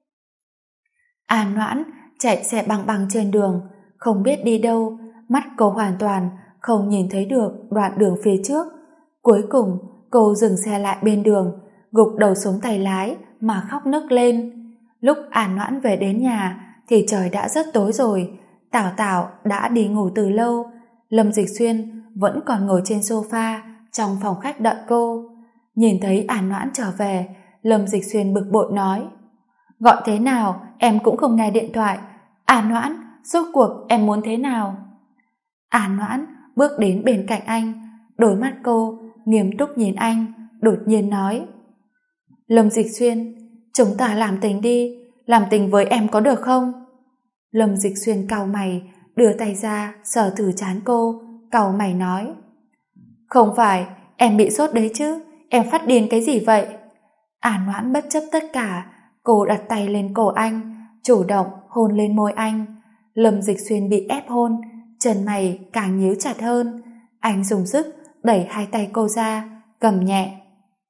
An Noãn chạy xe băng băng trên đường, không biết đi đâu, mắt cô hoàn toàn không nhìn thấy được đoạn đường phía trước. Cuối cùng, cô dừng xe lại bên đường, gục đầu xuống tay lái mà khóc nấc lên. Lúc An Noãn về đến nhà thì trời đã rất tối rồi. Tảo Tảo đã đi ngủ từ lâu. Lâm Dịch Xuyên vẫn còn ngồi trên sofa trong phòng khách đợi cô. Nhìn thấy An Noãn trở về, Lâm Dịch Xuyên bực bội nói: gọi thế nào em cũng không nghe điện thoại. An Noãn, rốt cuộc em muốn thế nào? An Noãn bước đến bên cạnh anh, đôi mắt cô nghiêm túc nhìn anh, đột nhiên nói: Lâm Dịch Xuyên, chúng ta làm tình đi, làm tình với em có được không? Lâm Dịch Xuyên cau mày, đưa tay ra sờ thử trán cô, cau mày nói: không phải, em bị sốt đấy chứ, em phát điên cái gì vậy? An Noãn bất chấp tất cả, cô đặt tay lên cổ anh, chủ động hôn lên môi anh. Lâm Dịch Xuyên bị ép hôn, chân mày càng nhíu chặt hơn. Anh dùng sức đẩy hai tay cô ra, cầm nhẹ: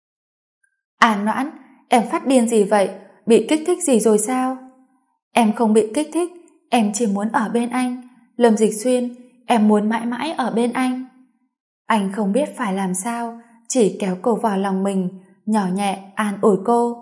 An Noãn, em phát điên gì vậy? Bị kích thích gì rồi sao? Em không bị kích thích, em chỉ muốn ở bên anh. Lâm Dịch Xuyên, em muốn mãi mãi ở bên anh. Anh không biết phải làm sao, chỉ kéo cô vào lòng mình, nhỏ nhẹ an ủi cô: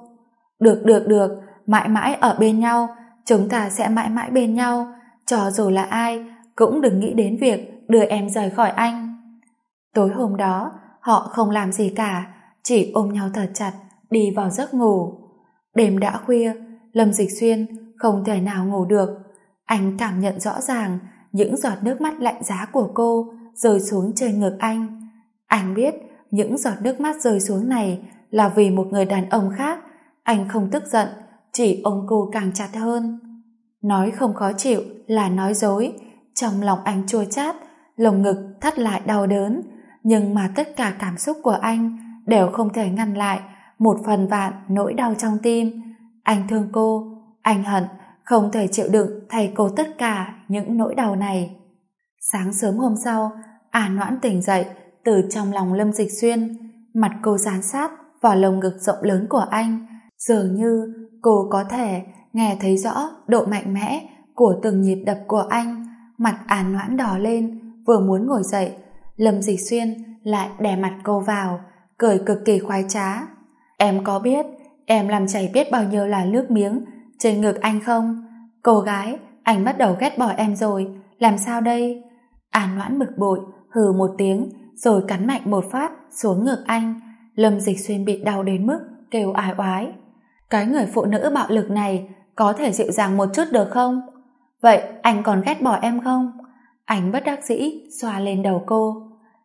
được, mãi mãi ở bên nhau, chúng ta sẽ mãi mãi bên nhau, cho dù là ai cũng đừng nghĩ đến việc đưa em rời khỏi anh. Tối hôm đó họ không làm gì cả, chỉ ôm nhau thật chặt đi vào giấc ngủ. Đêm đã khuya, Lâm Dịch Xuyên không thể nào ngủ được. Anh cảm nhận rõ ràng những giọt nước mắt lạnh giá của cô rơi xuống trên ngực anh. Anh biết những giọt nước mắt rơi xuống này là vì một người đàn ông khác. Anh không tức giận, chỉ ôm cô càng chặt hơn. Nói không khó chịu là nói dối. Trong lòng anh chua chát, lồng ngực thắt lại đau đớn, nhưng mà tất cả cảm xúc của anh đều không thể ngăn lại một phần vạn nỗi đau trong tim. Anh thương cô, anh hận không thể chịu đựng thay cô tất cả những nỗi đau này. Sáng sớm hôm sau, An Noãn tỉnh dậy từ trong lòng Lâm Dịch Xuyên, mặt cô dán sát vào lồng ngực rộng lớn của anh, dường như cô có thể nghe thấy rõ độ mạnh mẽ của từng nhịp đập của anh. Mặt An Noãn đỏ lên, vừa muốn ngồi dậy, Lâm Dịch Xuyên lại đè mặt cô vào, cười cực kỳ khoái trá: em có biết em làm chảy biết bao nhiêu là nước miếng trên ngực anh không? Cô gái, anh bắt đầu ghét bỏ em rồi, làm sao đây? An Noãn bực bội hừ một tiếng rồi cắn mạnh một phát xuống ngực anh. Lâm Dịch Xuyên bị đau đến mức kêu ái oái: cái người phụ nữ bạo lực này có thể dịu dàng một chút được không? Vậy anh còn ghét bỏ em không? Anh bất đắc dĩ xoa lên đầu cô: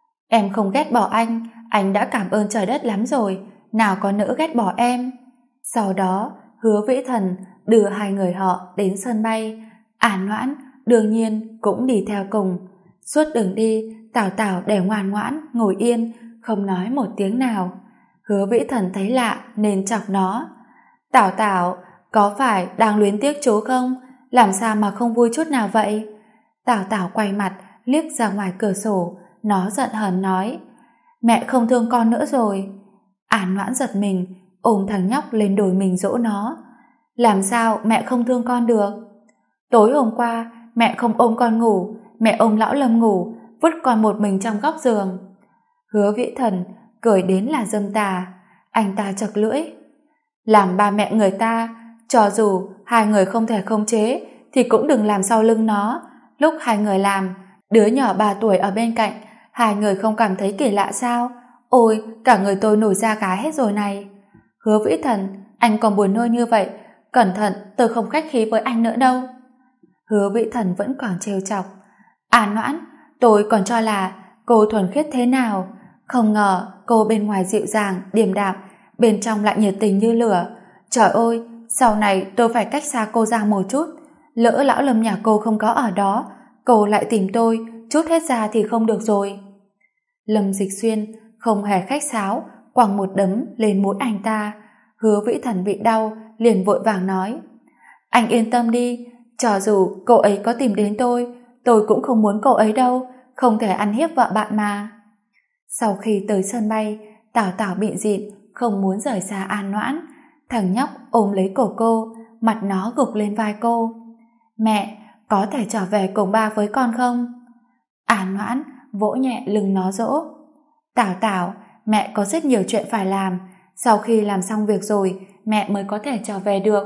em không ghét bỏ anh đã cảm ơn trời đất lắm rồi, nào có nỡ ghét bỏ em. Sau đó Hứa Vĩ Thần đưa hai người họ đến sân bay. An Noãn đương nhiên cũng đi theo cùng. Suốt đường đi, Tảo Tảo để ngoan ngoãn ngồi yên, không nói một tiếng nào. Hứa Vĩ Thần thấy lạ nên chọc nó: Tảo Tảo, có phải đang luyến tiếc chú không? Làm sao mà không vui chút nào vậy? Tảo Tảo quay mặt liếc ra ngoài cửa sổ, nó giận hờn nói: mẹ không thương con nữa rồi. An Noãn giật mình, ôm thằng nhóc lên đồi mình dỗ nó: làm sao mẹ không thương con được? Tối hôm qua mẹ không ôm con ngủ, mẹ ôm lão Lâm ngủ, vứt con một mình trong góc giường. Hứa Vĩ Thần cười đến là dâm tà. Anh ta chật lưỡi: làm ba mẹ người ta, cho dù hai người không thể khống chế thì cũng đừng làm sau lưng nó. Lúc hai người làm, đứa nhỏ 3 tuổi ở bên cạnh, hai người không cảm thấy kỳ lạ sao? Ôi, cả người tôi nổi da gà hết rồi này. Hứa Vĩ Thần, anh còn buồn nôn như vậy, cẩn thận tôi không khách khí với anh nữa đâu. Hứa Vĩ Thần vẫn còn trêu chọc: An Noãn, tôi còn cho là cô thuần khiết thế nào, Không ngờ cô bên ngoài dịu dàng, điềm đạm, bên trong lại nhiệt tình như lửa. Trời ơi, sau này tôi phải cách xa cô ra một chút. Lỡ lão Lâm nhà cô không có ở đó, cô lại tìm tôi, chút hết ra thì không được rồi. Lâm Dịch Xuyên không hề khách sáo, quẳng một đấm lên mũi anh ta. Hứa Vĩ Thần bị đau, liền vội vàng nói: anh yên tâm đi, cho dù cô ấy có tìm đến tôi cũng không muốn cô ấy đâu, không thể ăn hiếp vợ bạn mà. Sau khi tới sân bay, Tảo Tảo bịn dịn không muốn rời xa An Noãn. Thằng nhóc ôm lấy cổ cô, mặt nó gục lên vai cô. Mẹ, có thể trở về cùng ba với con không? An Noãn vỗ nhẹ lưng nó dỗ. Tảo Tảo, mẹ có rất nhiều chuyện phải làm, sau khi làm xong việc rồi mẹ mới có thể trở về được.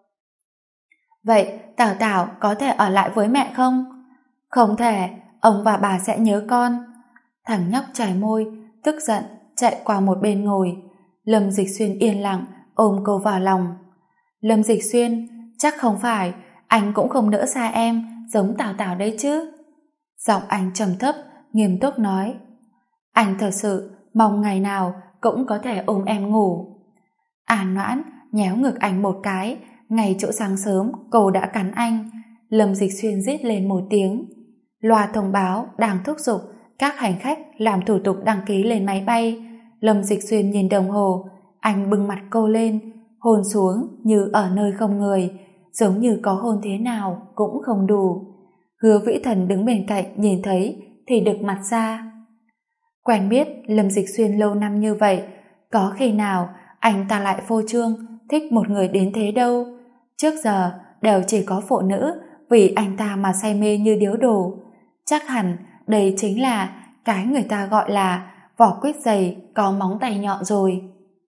Vậy Tảo Tảo có thể ở lại với mẹ không? Không thể, ông và bà sẽ nhớ con. Thằng nhóc chảy môi, tức giận chạy qua một bên ngồi. Lâm Dịch Xuyên yên lặng ôm cô vào lòng. Lâm Dịch Xuyên, chắc không phải anh cũng không nỡ xa em giống Tảo Tảo đấy chứ? Giọng anh trầm thấp, nghiêm túc nói. Anh thật sự mong ngày nào cũng có thể ôm em ngủ. An Noãn nhéo ngực anh một cái. Ngày chỗ sáng sớm cô đã cắn anh. Lâm Dịch Xuyên rít lên một tiếng. Loa thông báo đang thúc giục các hành khách làm thủ tục đăng ký lên máy bay. Lâm Dịch Xuyên nhìn đồng hồ, anh bưng mặt cô lên, hôn xuống như ở nơi không người, giống như có hôn thế nào cũng không đủ. Hứa Vĩ Thần đứng bên cạnh nhìn thấy thì đực mặt ra. Quen biết Lâm Dịch Xuyên lâu năm như vậy, có khi nào anh ta lại phô trương thích một người đến thế đâu. Trước giờ đều chỉ có phụ nữ vì anh ta mà say mê như điếu đổ. Chắc hẳn đây chính là cái người ta gọi là vỏ quýt dày có móng tay nhọn rồi.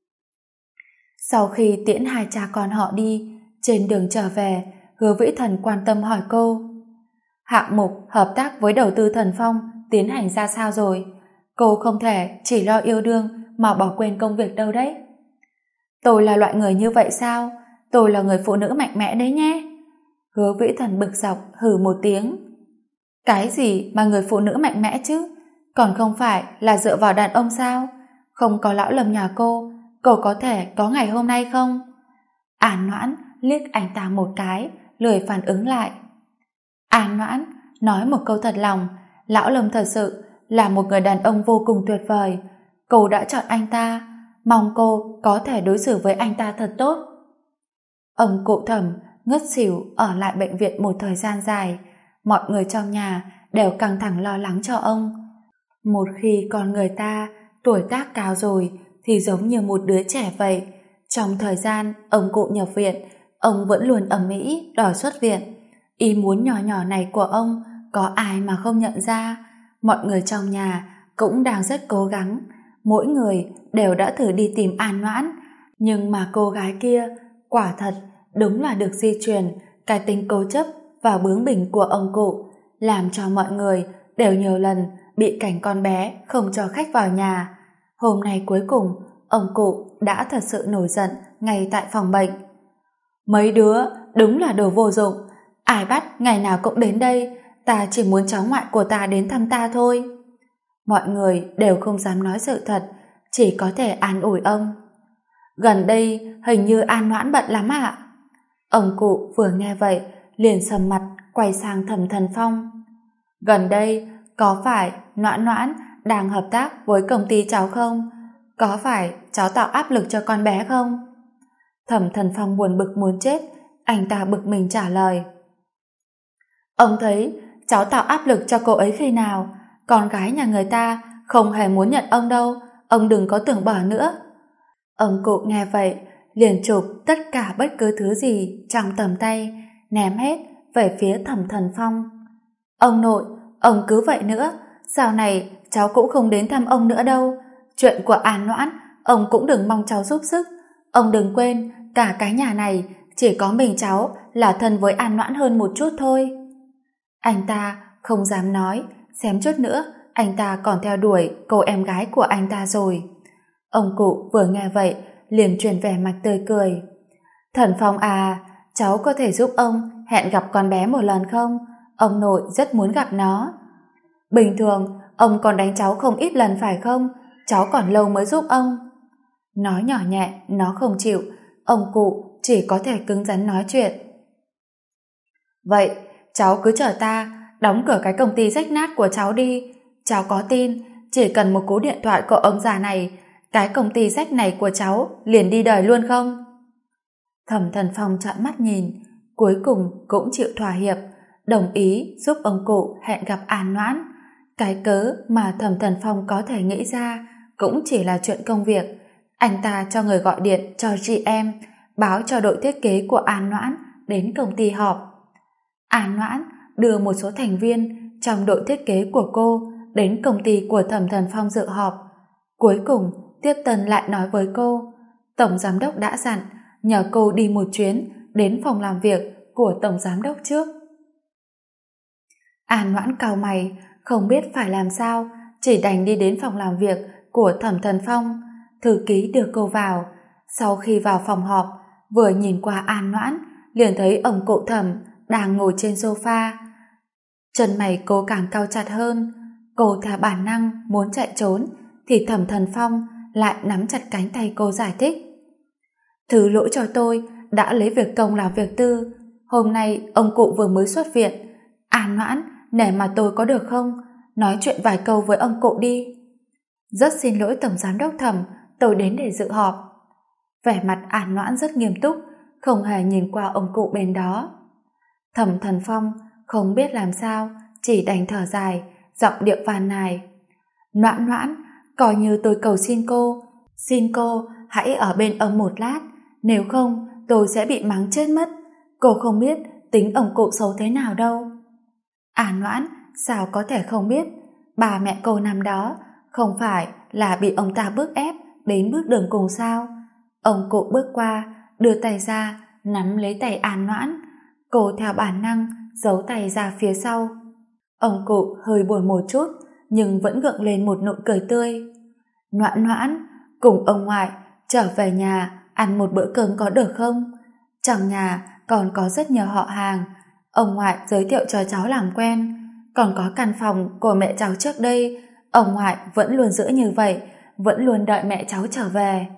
Sau khi tiễn hai cha con họ đi, trên đường trở về, Hứa Vĩ Thần quan tâm hỏi cô: hạng mục hợp tác với đầu tư Thần Phong tiến hành ra sao rồi? Cô không thể chỉ lo yêu đương mà bỏ quên công việc đâu đấy. Tôi là loại người như vậy sao? Tôi là người phụ nữ mạnh mẽ đấy nhé. Hứa Vĩ Thần bực dọc hừ một tiếng. Cái gì mà người phụ nữ mạnh mẽ chứ? Còn không phải là dựa vào đàn ông sao? Không có lão Lâm nhà cô có thể có ngày hôm nay không? An Noãn liếc anh ta một cái, lười phản ứng lại. An Noãn nói một câu thật lòng, lão Lâm thật sự là một người đàn ông vô cùng tuyệt vời. Cô đã chọn anh ta, mong cô có thể đối xử với anh ta thật tốt. Ông cụ Thẩm ngất xỉu ở lại bệnh viện một thời gian dài. Mọi người trong nhà đều căng thẳng lo lắng cho ông. Một khi con người ta tuổi tác cao rồi thì giống như một đứa trẻ vậy. Trong thời gian ông cụ nhập viện, ông vẫn luôn ầm ĩ đòi xuất viện. Ý muốn nhỏ nhỏ này của ông có ai mà không nhận ra. Mọi người trong nhà cũng đang rất cố gắng. Mỗi người đều đã thử đi tìm An Noãn, nhưng mà cô gái kia quả thật đúng là được di truyền cái tính cố chấp và bướng bỉnh của ông cụ, làm cho mọi người đều nhiều lần bị cảnh con bé không cho khách vào nhà. Hôm nay cuối cùng ông cụ đã thật sự nổi giận ngay tại phòng bệnh. Mấy đứa đúng là đồ vô dụng, ai bắt ngày nào cũng đến đây, ta chỉ muốn cháu ngoại của ta đến thăm ta thôi. Mọi người đều không dám nói sự thật, chỉ có thể an ủi ông. Gần đây hình như An Noãn bận lắm ạ. Ông cụ vừa nghe vậy liền sầm mặt quay sang Thẩm Thần Phong. Gần đây có phải Noãn Noãn đang hợp tác với công ty cháu không? Có phải cháu tạo áp lực cho con bé không? Thẩm Thần Phong buồn bực muốn chết, anh ta bực mình trả lời. Ông thấy cháu tạo áp lực cho cô ấy khi nào? Con gái nhà người ta không hề muốn nhận ông đâu, ông đừng có tưởng bở nữa. Ông cụ nghe vậy liền chụp tất cả bất cứ thứ gì trong tầm tay, ném hết về phía Thẩm Thần Phong. Ông nội, ông cứ vậy nữa, sau này cháu cũng không đến thăm ông nữa đâu. Chuyện của An Noãn ông cũng đừng mong cháu giúp sức. Ông đừng quên cả cái nhà này chỉ có mình cháu là thân với An Noãn hơn một chút thôi. Anh ta không dám nói, xém chút nữa anh ta còn theo đuổi cô em gái của anh ta rồi. Ông cụ vừa nghe vậy liền chuyển vẻ mặt tươi cười. Thần Phong à, cháu có thể giúp ông hẹn gặp con bé một lần không? Ông nội rất muốn gặp nó. Bình thường ông còn đánh cháu không ít lần phải không? cháu còn lâu mới giúp ông. Nói nhỏ nhẹ, nó không chịu, ông cụ chỉ có thể cứng rắn nói chuyện. Vậy, cháu cứ chờ ta, đóng cửa cái công ty rách nát của cháu đi. Cháu có tin, chỉ cần một cú điện thoại của ông già này, cái công ty rách này của cháu liền đi đời luôn không? Thẩm Thần Phong trợn mắt nhìn, cuối cùng cũng chịu thỏa hiệp, đồng ý giúp ông cụ hẹn gặp An Noãn. Cái cớ mà Thẩm Thần Phong có thể nghĩ ra cũng chỉ là chuyện công việc. Anh ta cho người gọi điện cho GM, báo cho đội thiết kế của An Noãn đến công ty họp. An Noãn đưa một số thành viên trong đội thiết kế của cô đến công ty của Thẩm Thần Phong dự họp. Cuối cùng, Tiếp Tân lại nói với cô, Tổng Giám đốc đã dặn nhờ cô đi một chuyến đến phòng làm việc của Tổng Giám đốc trước. An Noãn cau mày, không biết phải làm sao, chỉ đành đi đến phòng làm việc của Thẩm Thần Phong. Thư ký đưa cô vào. Sau khi vào phòng họp, vừa nhìn qua An Noãn, liền thấy ông cụ Thẩm đang ngồi trên sofa. Chân mày cô càng cau chặt hơn. Cô theo bản năng muốn chạy trốn, thì Thẩm Thần Phong lại nắm chặt cánh tay cô giải thích. Thứ lỗi cho tôi đã lấy việc công làm việc tư. Hôm nay ông cụ vừa mới xuất viện. An Noãn, nể mà tôi có được không? Nói chuyện vài câu với ông cụ đi. Rất xin lỗi Tổng Giám đốc Thẩm, tôi đến để dự họp. Vẻ mặt An Noãn rất nghiêm túc, không hề nhìn qua ông cụ bên đó. Thẩm Thần Phong không biết làm sao, chỉ đành thở dài, giọng điệu van nài. Noãn Noãn, coi như tôi cầu xin cô hãy ở bên ông một lát, nếu không tôi sẽ bị mắng chết mất. Cô không biết tính ông cụ xấu thế nào đâu. An Noãn sao có thể không biết, bà mẹ cô năm đó không phải là bị ông ta bức ép đến bước đường cùng sao? Ông cụ bước qua, đưa tay ra, nắm lấy tay An Noãn. Cô theo bản năng giấu tay ra phía sau. Ông cụ hơi buồn một chút, nhưng vẫn gượng lên một nụ cười tươi. Noãn Noãn, cùng ông ngoại trở về nhà ăn một bữa cơm có được không? Trong nhà còn có rất nhiều họ hàng, ông ngoại giới thiệu cho cháu làm quen. Còn có căn phòng của mẹ cháu trước đây, ông ngoại vẫn luôn giữ như vậy, vẫn luôn đợi mẹ cháu trở về.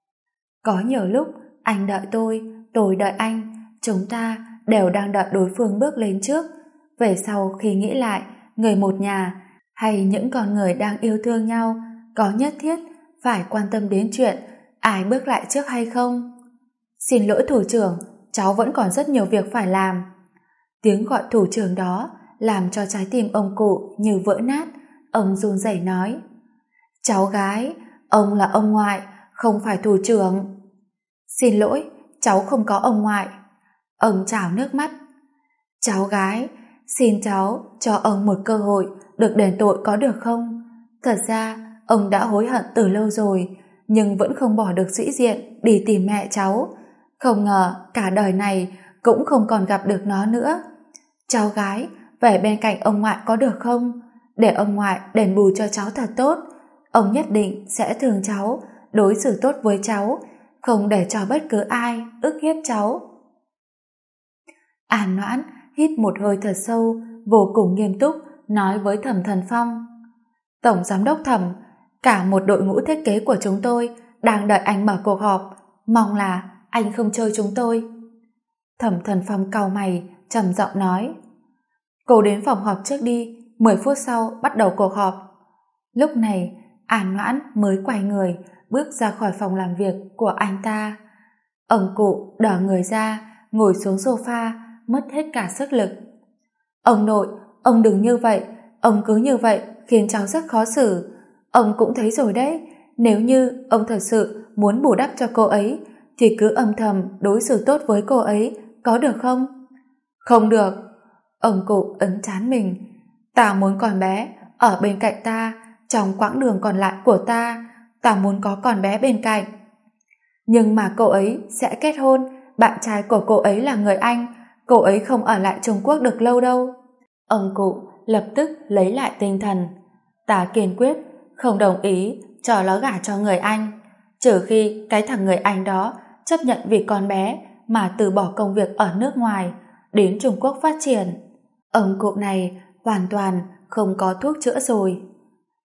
Có nhiều lúc anh đợi tôi đợi anh, chúng ta đều đang đợi đối phương bước lên trước. Về sau khi nghĩ lại, người một nhà hay những con người đang yêu thương nhau có nhất thiết phải quan tâm đến chuyện ai bước lại trước hay không? Xin lỗi thủ trưởng, cháu vẫn còn rất nhiều việc phải làm. Tiếng gọi thủ trưởng đó làm cho trái tim ông cụ như vỡ nát. Ông run rẩy nói, cháu gái, ông là ông ngoại, không phải thủ trưởng. Xin lỗi, cháu không có ông ngoại. Ông trào nước mắt. Cháu gái, xin cháu cho ông một cơ hội được đền tội có được không? Thật ra ông đã hối hận từ lâu rồi, nhưng vẫn không bỏ được sĩ diện đi tìm mẹ cháu. Không ngờ cả đời này cũng không còn gặp được nó nữa. Cháu gái, về bên cạnh ông ngoại có được không? Để ông ngoại đền bù cho cháu thật tốt. Ông nhất định sẽ thương cháu, đối xử tốt với cháu, không để cho bất cứ ai ức hiếp cháu. An Noãn hít một hơi thật sâu, vô cùng nghiêm túc nói với Thẩm Thần Phong. Tổng Giám đốc Thẩm, cả một đội ngũ thiết kế của chúng tôi đang đợi anh mở cuộc họp, mong là anh không chơi chúng tôi. Thẩm Thần Phong cau mày, trầm giọng nói, cô đến phòng họp trước đi, 10 phút sau bắt đầu cuộc họp. Lúc này An Noãn mới quay người bước ra khỏi phòng làm việc của anh ta. Ông cụ đờ người ra, ngồi xuống sofa, mất hết cả sức lực. Ông nội, ông đừng như vậy, ông cứ như vậy khiến cháu rất khó xử. Ông cũng thấy rồi đấy, nếu như ông thật sự muốn bù đắp cho cô ấy thì cứ âm thầm đối xử tốt với cô ấy, có được không? Không được. Ông cụ ấn trán mình. Ta muốn con bé ở bên cạnh ta trong quãng đường còn lại của ta, ta muốn có con bé bên cạnh. Nhưng mà cô ấy sẽ kết hôn, bạn trai của cô ấy là người Anh, cô ấy không ở lại Trung Quốc được lâu đâu. Ông cụ lập tức lấy lại tinh thần. Ta kiên quyết không đồng ý cho nó gả cho người Anh, trừ khi cái thằng người Anh đó chấp nhận vì con bé mà từ bỏ công việc ở nước ngoài đến Trung Quốc phát triển. Ông cụ này hoàn toàn không có thuốc chữa rồi.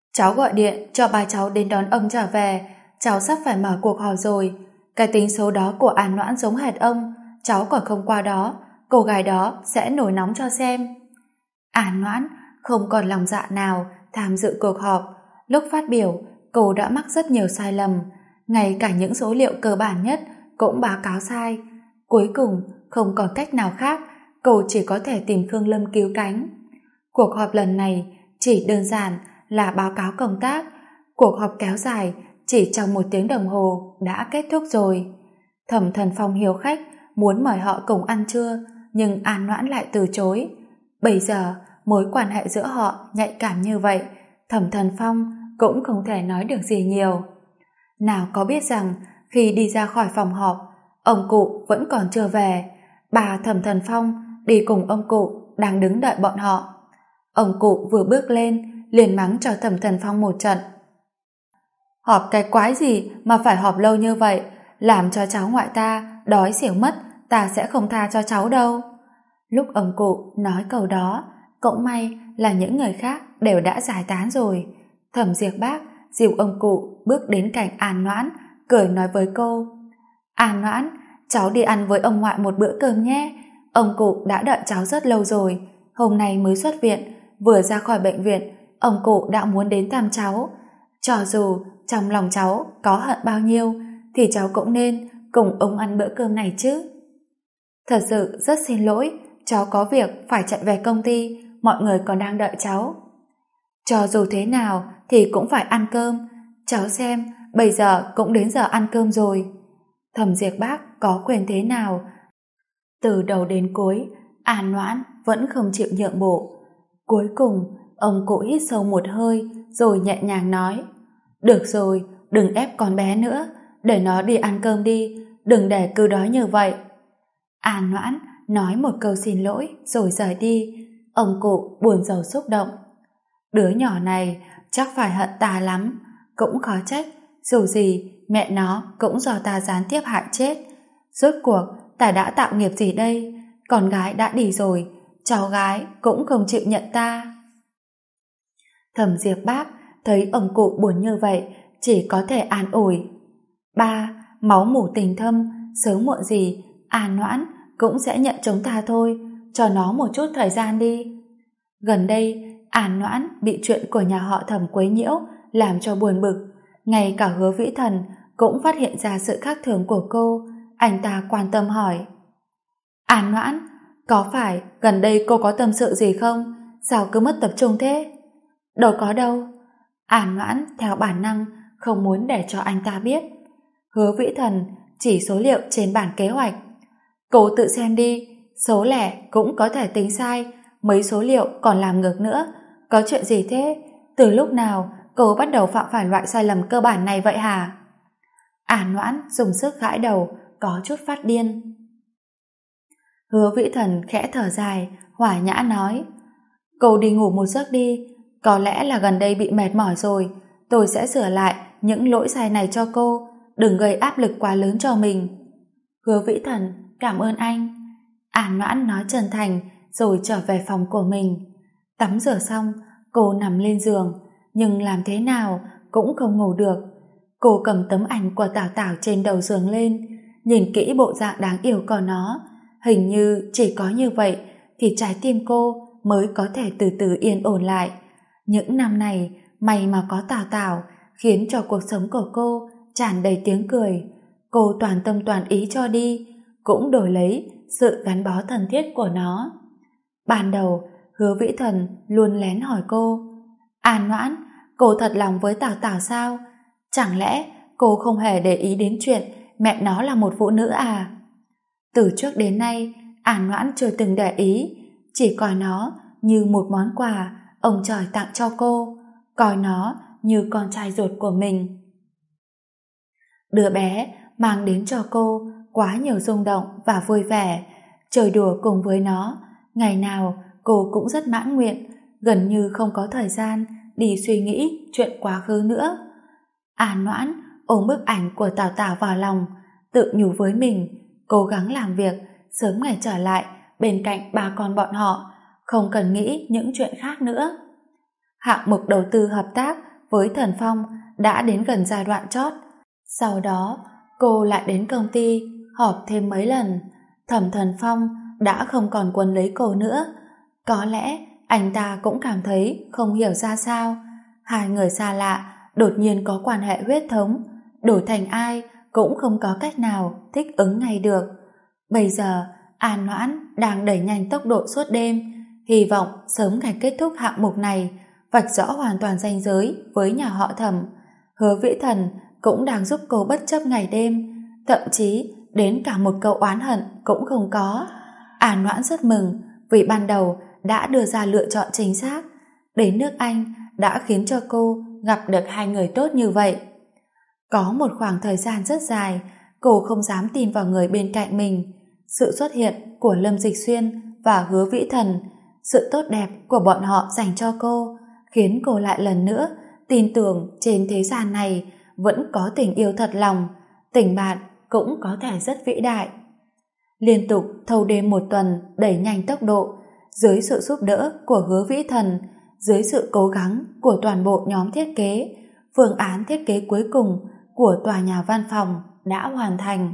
Cháu gọi điện cho ba cháu đến đón ông trở về, cháu sắp phải mở cuộc họp rồi. Cái tính xấu đó của An Noãn giống hệt ông, cháu còn không qua đó, cô gái đó sẽ nổi nóng cho xem. An Noãn không còn lòng dạ nào tham dự cuộc họp. Lúc phát biểu, cô đã mắc rất nhiều sai lầm, ngay cả những số liệu cơ bản nhất cũng báo cáo sai. Cuối cùng, không còn cách nào khác, cô chỉ có thể tìm Khương Lâm cứu cánh. Cuộc họp lần này chỉ đơn giản là báo cáo công tác. Cuộc họp kéo dài chỉ trong 1 tiếng đồng hồ đã kết thúc rồi. Thẩm Thần Phong hiếu khách muốn mời họ cùng ăn trưa, nhưng An Noãn lại từ chối. Bây giờ mối quan hệ giữa họ nhạy cảm như vậy, Thẩm Thần Phong cũng không thể nói được gì nhiều. Nào có biết rằng khi đi ra khỏi phòng họp, ông cụ vẫn còn chưa về. Bà Thẩm Thần Phong đi cùng ông cụ đang đứng đợi bọn họ. Ông cụ vừa bước lên liền mắng cho Thẩm Thần Phong một trận. Họp cái quái gì mà phải họp lâu như vậy, làm cho cháu ngoại ta đói xỉu mất, ta sẽ không tha cho cháu đâu. Lúc ông cụ nói câu đó, cũng may là những người khác đều đã giải tán rồi. Thẩm Diệp Bác dìu ông cụ bước đến cạnh An Noãn, cười nói với cô: An Noãn, cháu đi ăn với ông ngoại một bữa cơm nhé. Ông cụ đã đợi cháu rất lâu rồi, hôm nay mới xuất viện, vừa ra khỏi bệnh viện, ông cụ đã muốn đến thăm cháu. Cho dù trong lòng cháu có hận bao nhiêu, thì cháu cũng nên cùng ông ăn bữa cơm này chứ. Thật sự rất xin lỗi, cháu có việc phải chạy về công ty, mọi người còn đang đợi cháu. Cho dù thế nào thì cũng phải ăn cơm, cháu xem bây giờ cũng đến giờ ăn cơm rồi. Thẩm Diệp Bác có quyền thế nào? Từ đầu đến cuối, An Noãn vẫn không chịu nhượng bộ. Cuối cùng, ông cụ hít sâu một hơi rồi nhẹ nhàng nói: Được rồi, đừng ép con bé nữa, để nó đi ăn cơm đi, đừng để cứ đói như vậy. An Noãn nói một câu xin lỗi rồi rời đi. Ông cụ buồn rầu xúc động. Đứa nhỏ này chắc phải hận ta lắm, cũng khó trách, dù gì mẹ nó cũng do ta gián tiếp hại chết. Rốt cuộc ta đã tạo nghiệp gì đây? Con gái đã đi rồi, cháu gái cũng không chịu nhận ta. Thẩm Diệp Bác thấy ông cụ buồn như vậy, chỉ có thể an ủi: Ba, máu mủ tình thâm, sớm muộn gì An Noãn cũng sẽ nhận chúng ta thôi, cho nó một chút thời gian đi. Gần đây An Noãn bị chuyện của nhà họ Thẩm quấy nhiễu làm cho buồn bực, ngay cả Hứa Vĩ Thần cũng phát hiện ra sự khác thường của cô. Anh ta quan tâm hỏi: An Noãn, có phải gần đây cô có tâm sự gì không? Sao cứ mất tập trung thế? Đâu có đâu. An Noãn theo bản năng không muốn để cho anh ta biết. Hứa Vĩ Thần chỉ số liệu trên bản kế hoạch. Cô tự xem đi, số lẻ cũng có thể tính sai, mấy số liệu còn làm ngược nữa. Có chuyện gì thế? Từ lúc nào cô bắt đầu phạm phải loại sai lầm cơ bản này vậy hả? An Noãn dùng sức gãi đầu, có chút phát điên. Hứa Vĩ Thần khẽ thở dài, hòa nhã nói: Cô đi ngủ một giấc đi, có lẽ là gần đây bị mệt mỏi rồi, tôi sẽ sửa lại những lỗi sai này cho cô, đừng gây áp lực quá lớn cho mình. Hứa Vĩ Thần, cảm ơn anh. An Noãn nói chân thành rồi trở về phòng của mình. Tắm rửa xong, cô nằm lên giường, nhưng làm thế nào cũng không ngủ được. Cô cầm tấm ảnh của Tảo Tảo trên đầu giường lên, nhìn kỹ bộ dạng đáng yêu của nó. Hình như chỉ có như vậy thì trái tim cô mới có thể từ từ yên ổn lại. Những năm này, may mà có Tảo Tảo, khiến cho cuộc sống của cô tràn đầy tiếng cười. Cô toàn tâm toàn ý cho đi, cũng đổi lấy sự gắn bó thân thiết của nó. Ban đầu, Hứa Vĩ Thần luôn lén hỏi cô: An Noãn, cô thật lòng với Tảo Tảo sao? Chẳng lẽ cô không hề để ý đến chuyện mẹ nó là một phụ nữ à? Từ trước đến nay, An Noãn chưa từng để ý, chỉ coi nó như một món quà ông trời tặng cho cô, coi nó như con trai ruột của mình. Đứa bé mang đến cho cô quá nhiều rung động và vui vẻ, chơi đùa cùng với nó, ngày nào cô cũng rất mãn nguyện, gần như không có thời gian đi suy nghĩ chuyện quá khứ nữa. An Noãn ôm bức ảnh của Tảo Tảo vào lòng, tự nhủ với mình, cố gắng làm việc, sớm ngày trở lại bên cạnh ba con bọn họ, không cần nghĩ những chuyện khác nữa. Hạng mục đầu tư hợp tác với Thần Phong đã đến gần giai đoạn chót. Sau đó, cô lại đến công ty họp thêm mấy lần. Thẩm Thần Phong đã không còn quấn lấy cô nữa. Có lẽ anh ta cũng cảm thấy không hiểu ra sao. Hai người xa lạ đột nhiên có quan hệ huyết thống, đổi thành ai cũng không có cách nào thích ứng ngay được. Bây giờ, An Noãn đang đẩy nhanh tốc độ suốt đêm, hy vọng sớm ngày kết thúc hạng mục này, vạch rõ hoàn toàn ranh giới với nhà họ Thẩm. Hứa Vĩ Thần cũng đang giúp cô bất chấp ngày đêm, thậm chí đến cả một câu oán hận cũng không có. An Noãn rất mừng vì ban đầu đã đưa ra lựa chọn chính xác. Đến nước Anh đã khiến cho cô gặp được hai người tốt như vậy. Có một khoảng thời gian rất dài, cô không dám tin vào người bên cạnh mình. Sự xuất hiện của Lâm Dịch Xuyên và Hứa Vĩ Thần, sự tốt đẹp của bọn họ dành cho cô, khiến cô lại lần nữa tin tưởng trên thế gian này vẫn có tình yêu thật lòng, tình bạn cũng có thể rất vĩ đại. Liên tục thâu đêm một tuần đẩy nhanh tốc độ, dưới sự giúp đỡ của Hứa Vĩ Thần, dưới sự cố gắng của toàn bộ nhóm thiết kế, phương án thiết kế cuối cùng của tòa nhà văn phòng đã hoàn thành.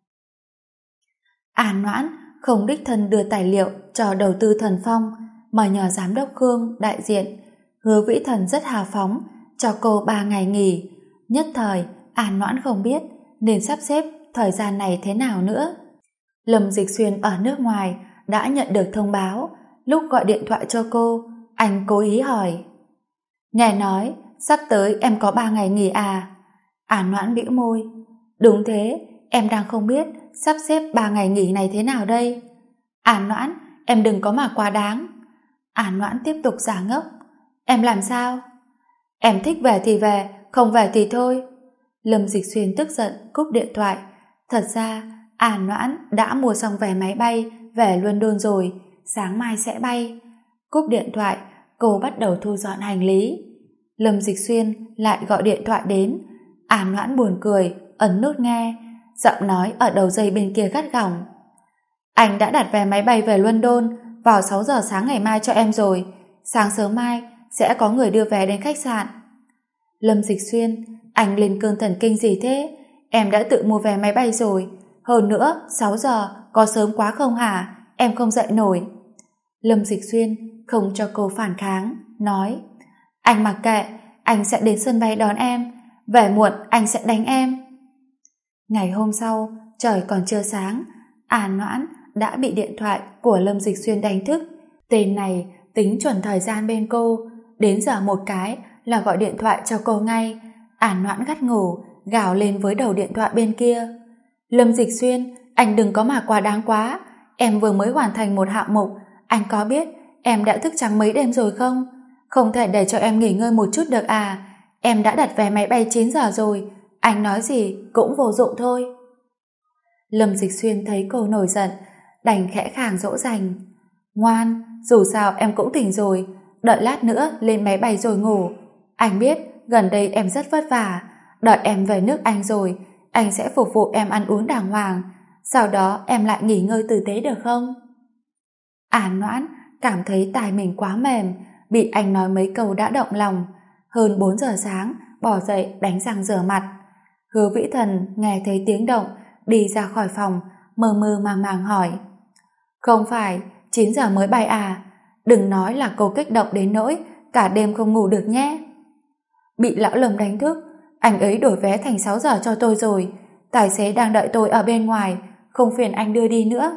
An Noãn không đích thân đưa tài liệu cho đầu tư Thần Phong, mà nhờ giám đốc Khương đại diện. Hứa Vĩ Thần rất hào phóng cho cô 3 ngày nghỉ. Nhất thời An Noãn không biết nên sắp xếp thời gian này thế nào nữa. Lâm Dịch Xuyên ở nước ngoài đã nhận được thông báo. Lúc gọi điện thoại cho cô, anh cố ý hỏi: "Nghe nói sắp tới em có 3 ngày nghỉ à?" An Noãn bĩu môi: "Đúng thế, em đang không biết sắp xếp 3 ngày nghỉ này thế nào đây." "An Noãn, em đừng có mà quá đáng." An Noãn tiếp tục giả ngốc: "Em làm sao?" "Em thích về thì về, không về thì thôi." Lâm Dịch Xuyên tức giận cúp điện thoại. Thật ra An Noãn đã mua xong vé máy bay về London rồi, sáng mai sẽ bay. Cúp điện thoại, cô bắt đầu thu dọn hành lý. Lâm Dịch Xuyên lại gọi điện thoại đến. An Noãn buồn cười, ấn nút nghe. Giọng nói ở đầu dây bên kia gắt gỏng: "Anh đã đặt vé máy bay về London vào 6 giờ sáng ngày mai cho em rồi. Sáng sớm mai sẽ có người đưa vé đến khách sạn." Lâm Dịch Xuyên, anh lên cơn thần kinh gì thế? Em đã tự mua vé máy bay rồi. Hơn nữa, 6 giờ có sớm quá không hả? Em không dậy nổi. Lâm Dịch Xuyên không cho cô phản kháng, nói: "Anh mặc kệ, anh sẽ đến sân bay đón em. Về muộn anh sẽ đánh em." Ngày hôm sau, trời còn chưa sáng, An Noãn đã bị điện thoại của Lâm Dịch Xuyên đánh thức. Tên này tính chuẩn thời gian bên cô, đến giờ một cái là gọi điện thoại cho cô ngay. An Noãn gắt ngủ, gào lên với đầu điện thoại bên kia: "Lâm Dịch Xuyên, anh đừng có mà quá đáng quá. Em vừa mới hoàn thành một hạng mục, anh có biết em đã thức trắng mấy đêm rồi không? Không thể để cho em nghỉ ngơi một chút được à? Em đã đặt vé máy bay 9 giờ rồi, anh nói gì cũng vô dụng thôi." Lâm Dịch Xuyên thấy cô nổi giận, đành khẽ khàng dỗ dành: "Ngoan, dù sao em cũng tỉnh rồi, đợi lát nữa lên máy bay rồi ngủ. Anh biết gần đây em rất vất vả, đợi em về nước Anh rồi, anh sẽ phục vụ em ăn uống đàng hoàng, sau đó em lại nghỉ ngơi tử tế được không?" An Noãn cảm thấy tai mình quá mềm, bị anh nói mấy câu đã động lòng. Hơn 4 giờ sáng, bỏ dậy đánh răng rửa mặt. Hứa Vĩ Thần nghe thấy tiếng động, đi ra khỏi phòng, mơ mơ màng màng hỏi: "Không phải 9 giờ mới bay à? Đừng nói là cô kích động đến nỗi cả đêm không ngủ được nhé." "Bị lão Lâm đánh thức, anh ấy đổi vé thành 6 giờ cho tôi rồi. Tài xế đang đợi tôi ở bên ngoài, không phiền anh đưa đi nữa."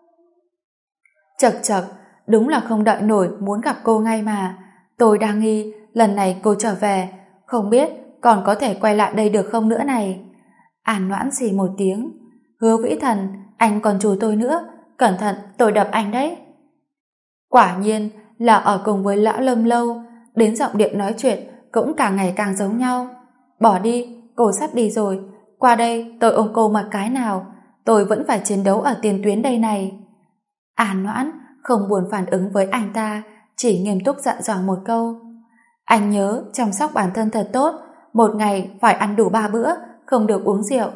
"Chậc chậc, đúng là không đợi nổi, muốn gặp cô ngay mà. Tôi đang nghi lần này cô trở về, không biết còn có thể quay lại đây được không nữa này." An Noãn xì một tiếng: "Hứa Vĩ Thần, anh còn chửi tôi nữa, cẩn thận tôi đập anh đấy." Quả nhiên là ở cùng với lão Lâm lâu, đến giọng điệu nói chuyện cũng càng ngày càng giống nhau. "Bỏ đi, cô sắp đi rồi, qua đây tôi ôm cô một cái nào, tôi vẫn phải chiến đấu ở tiền tuyến đây này." An Noãn không buồn phản ứng với anh ta, chỉ nghiêm túc dặn dò một câu: "Anh nhớ chăm sóc bản thân thật tốt, một ngày phải ăn đủ 3 bữa, không được uống rượu."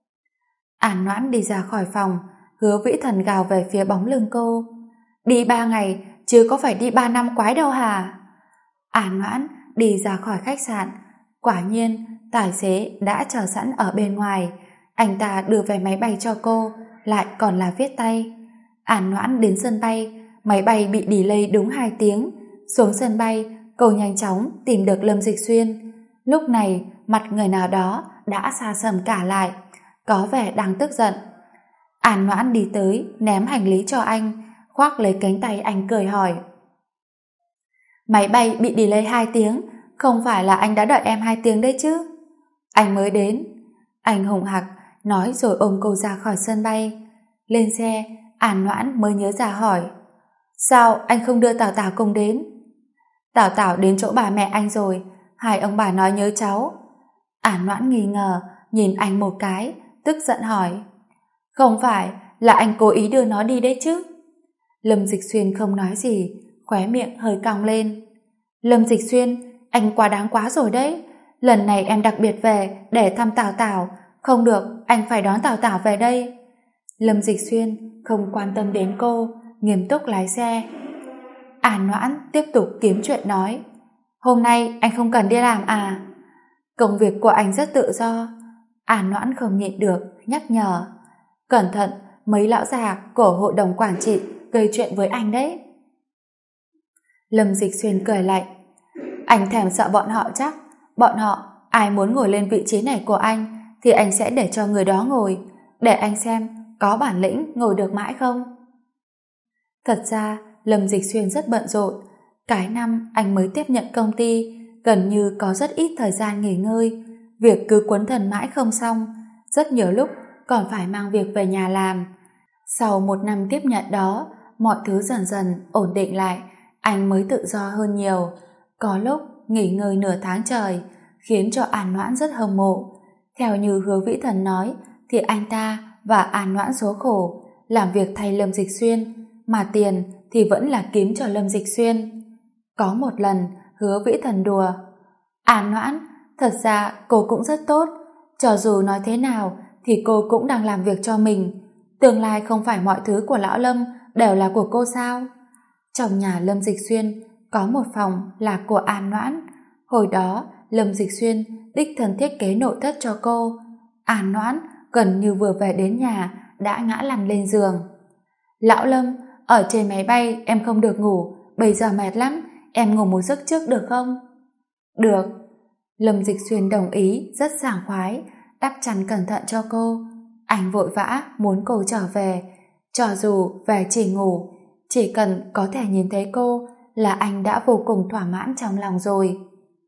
An Noãn đi ra khỏi phòng. Hứa Vĩ Thần gào về phía bóng lưng cô: "Đi 3 ngày chứ có phải đi 3 năm quái đâu hả?" An Noãn đi ra khỏi khách sạn. Quả nhiên, tài xế đã chờ sẵn ở bên ngoài. Anh ta đưa vé máy bay cho cô, lại còn là viết tay. An Noãn đến sân bay, máy bay bị delay đúng 2 tiếng. Xuống sân bay, cô nhanh chóng tìm được Lâm Dịch Xuyên. Lúc này, mặt người nào đó đã xa sầm cả lại, có vẻ đang tức giận. An Noãn đi tới, ném hành lý cho anh, khoác lấy cánh tay anh cười hỏi. Máy bay bị delay 2 tiếng, không phải là anh đã đợi em 2 tiếng đấy chứ? Anh mới đến. Anh hùng hặc nói rồi ôm cô ra khỏi sân bay. Lên xe, An Noãn mới nhớ ra hỏi. Sao anh không đưa Tảo Tảo cùng đến? Tảo Tảo đến chỗ bà mẹ anh rồi, hai ông bà nói nhớ cháu. An Noãn nghi ngờ, nhìn anh một cái, tức giận hỏi. Không phải là anh cố ý đưa nó đi đấy chứ? Lâm Dịch Xuyên không nói gì, khóe miệng hơi cong lên. Lâm Dịch Xuyên, anh quá đáng quá rồi đấy. Lần này em đặc biệt về để thăm Tảo Tảo, không được, anh phải đón Tảo Tảo về đây. Lâm Dịch Xuyên không quan tâm đến cô, nghiêm túc lái xe. An Noãn tiếp tục kiếm chuyện nói. Hôm nay anh không cần đi làm à? Công việc của anh rất tự do. An Noãn không nhịn được, nhắc nhở. Cẩn thận, mấy lão già của hội đồng quản trị gây chuyện với anh đấy. Lâm Dịch Xuyên cười lạnh. Anh thèm sợ bọn họ chắc. Bọn họ, ai muốn ngồi lên vị trí này của anh thì anh sẽ để cho người đó ngồi, để anh xem có bản lĩnh ngồi được mãi không. Thật ra, Lâm Dịch Xuyên rất bận rộn. Cái năm anh mới tiếp nhận công ty, gần như có rất ít thời gian nghỉ ngơi. Việc cứ quấn thần mãi không xong, rất nhiều lúc còn phải mang việc về nhà làm. Sau 1 năm tiếp nhận đó, mọi thứ dần dần ổn định lại, anh mới tự do hơn nhiều. Có lúc nghỉ ngơi nửa tháng trời, khiến cho An Noãn rất hâm mộ. Theo như Hứa Vĩ Thần nói, thì anh ta và An Noãn số khổ, làm việc thay Lâm Dịch Xuyên, mà tiền thì vẫn là kiếm cho Lâm Dịch Xuyên. Có một lần, Hứa Vĩ Thần đùa. An Noãn, thật ra cô cũng rất tốt. Cho dù nói thế nào, thì cô cũng đang làm việc cho mình. Tương lai không phải mọi thứ của lão Lâm đều là của cô sao? Trong nhà Lâm Dịch Xuyên có một phòng là của An Noãn. Hồi đó, Lâm Dịch Xuyên đích thân thiết kế nội thất cho cô. An Noãn gần như vừa về đến nhà đã ngã lăn lên giường. Lão Lâm, ở trên máy bay em không được ngủ, bây giờ mệt lắm, em ngủ một giấc trước được không? Được. Lâm Dịch Xuyên đồng ý rất sảng khoái, đắp chăn cẩn thận cho cô. Anh vội vã muốn cô trở về, cho dù về chỉ ngủ, chỉ cần có thể nhìn thấy cô là anh đã vô cùng thỏa mãn trong lòng rồi.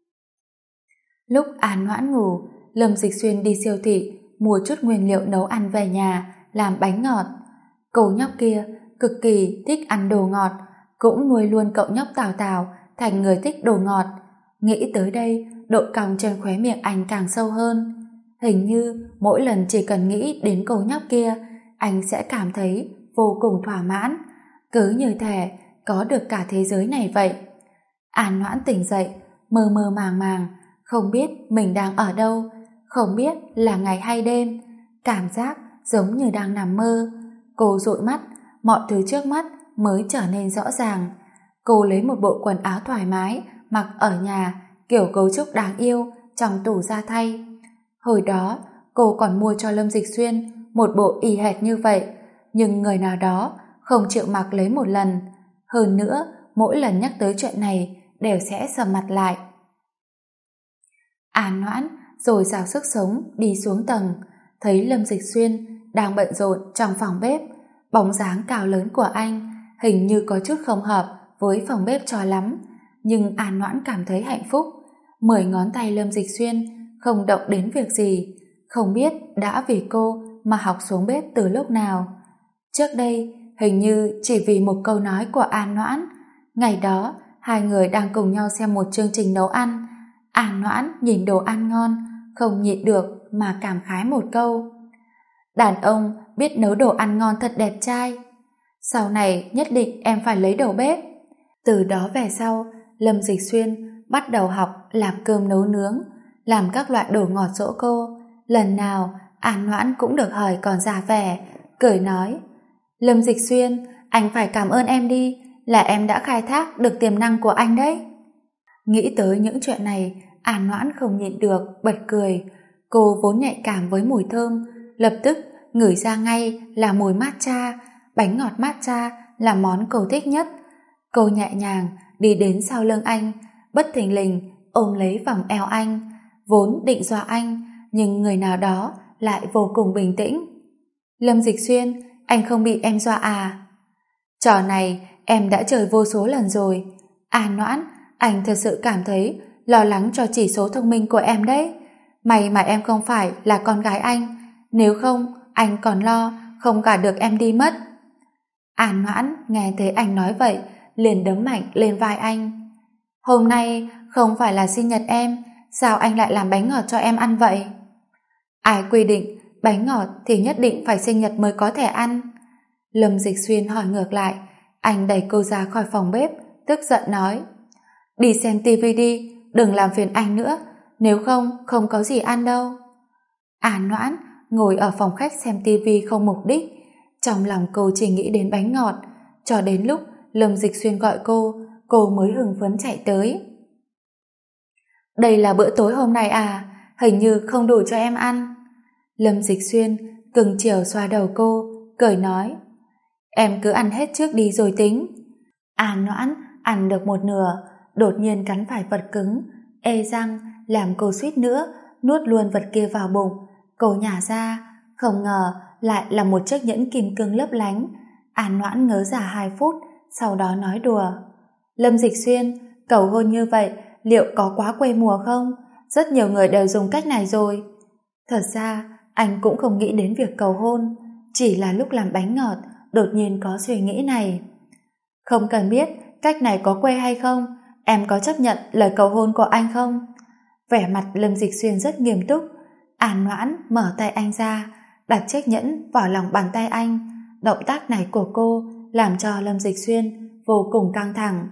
Lúc An Noãn ngủ, Lâm Dịch Xuyên đi siêu thị mua chút nguyên liệu nấu ăn về nhà làm bánh ngọt. Cô nhóc kia cực kỳ thích ăn đồ ngọt, cũng nuôi luôn cậu nhóc Tào Tào thành người thích đồ ngọt. Nghĩ tới đây, độ cong trên khóe miệng anh càng sâu hơn. Hình như mỗi lần chỉ cần nghĩ đến cô nhóc kia, anh sẽ cảm thấy vô cùng thỏa mãn, cứ như thể có được cả thế giới này vậy. An Noãn tỉnh dậy, mơ mơ màng màng, không biết mình đang ở đâu, không biết là ngày hay đêm, cảm giác giống như đang nằm mơ. Cô dụi mắt, mọi thứ trước mắt mới trở nên rõ ràng. Cô lấy một bộ quần áo thoải mái mặc ở nhà, kiểu cấu trúc đáng yêu trong tủ ra thay. Hồi đó cô còn mua cho Lâm Dịch Xuyên một bộ y hệt như vậy, nhưng người nào đó không chịu mặc lấy một lần. Hơn nữa, mỗi lần nhắc tới chuyện này đều sẽ sầm mặt lại. An Noãn rồi dào sức sống đi xuống tầng, thấy Lâm Dịch Xuyên đang bận rộn trong phòng bếp. Bóng dáng cao lớn của anh hình như có chút không hợp với phòng bếp cho lắm, nhưng An Noãn cảm thấy hạnh phúc. 10 ngón tay Lâm Dịch Xuyên không động đến việc gì, không biết đã vì cô mà học xuống bếp từ lúc nào. Trước đây hình như chỉ vì một câu nói của An Noãn. Ngày đó hai người đang cùng nhau xem một chương trình nấu ăn. An Noãn nhìn đồ ăn ngon, không nhịn được mà cảm khái một câu: đàn ông biết nấu đồ ăn ngon thật đẹp trai. Sau này nhất định em phải lấy đầu bếp. Từ đó về sau, Lâm Dịch Xuyên bắt đầu học làm cơm nấu nướng, làm các loại đồ ngọt dỗ cô. Lần nào An Noãn cũng được hời còn ra vẻ, cười nói: Lâm Dịch Xuyên, anh phải cảm ơn em đi, là em đã khai thác được tiềm năng của anh đấy. Nghĩ tới những chuyện này, An Noãn không nhịn được, bật cười. Cô vốn nhạy cảm với mùi thơm, lập tức ngửi ra ngay là mùi matcha. Bánh ngọt matcha là món cô thích nhất. Cô nhẹ nhàng đi đến sau lưng anh, bất thình lình ôm lấy vòng eo anh, vốn định dọa anh, nhưng người nào đó lại vô cùng bình tĩnh. Lâm Dịch Xuyên, anh không bị em dọa à? Trò này em đã chơi vô số lần rồi. An Noãn, anh thật sự cảm thấy lo lắng cho chỉ số thông minh của em đấy. May mà em không phải là con gái anh, nếu không anh còn lo không cả được em đi mất. An Noãn nghe thấy anh nói vậy, liền đấm mạnh lên vai anh. Hôm nay không phải là sinh nhật em, sao anh lại làm bánh ngọt cho em ăn vậy? Ai quy định bánh ngọt thì nhất định phải sinh nhật mới có thể ăn? Lâm Dịch Xuyên hỏi ngược lại. Anh đẩy cô ra khỏi phòng bếp, tức giận nói: đi xem tivi đi, đừng làm phiền anh nữa, nếu không không có gì ăn đâu. An Noãn ngồi ở phòng khách xem tivi không mục đích, trong lòng cô chỉ nghĩ đến bánh ngọt, cho đến lúc Lâm Dịch Xuyên gọi cô mới hưng phấn chạy tới. Đây là bữa tối hôm nay à? Hình như không đủ cho em ăn. Lâm Dịch Xuyên cưng chiều xoa đầu cô, cười nói: em cứ ăn hết trước đi rồi tính. An Noãn ăn được một nửa, đột nhiên cắn phải vật cứng, ê răng làm cô suýt nữa nuốt luôn vật kia vào bụng. Cô nhả ra, không ngờ lại là một chiếc nhẫn kim cương lấp lánh. An Noãn ngớ ra 2 phút, sau đó nói đùa: Lâm Dịch Xuyên, cầu hôn như vậy liệu có quá quê mùa không? Rất nhiều người đều dùng cách này rồi. Thật ra anh cũng không nghĩ đến việc cầu hôn, chỉ là lúc làm bánh ngọt đột nhiên có suy nghĩ này. Không cần biết cách này có quê hay không, em có chấp nhận lời cầu hôn của anh không? Vẻ mặt Lâm Dịch Xuyên rất nghiêm túc. An Noãn mở tay anh ra, đặt chiếc nhẫn vào lòng bàn tay anh. Động tác này của cô làm cho Lâm Dịch Xuyên vô cùng căng thẳng.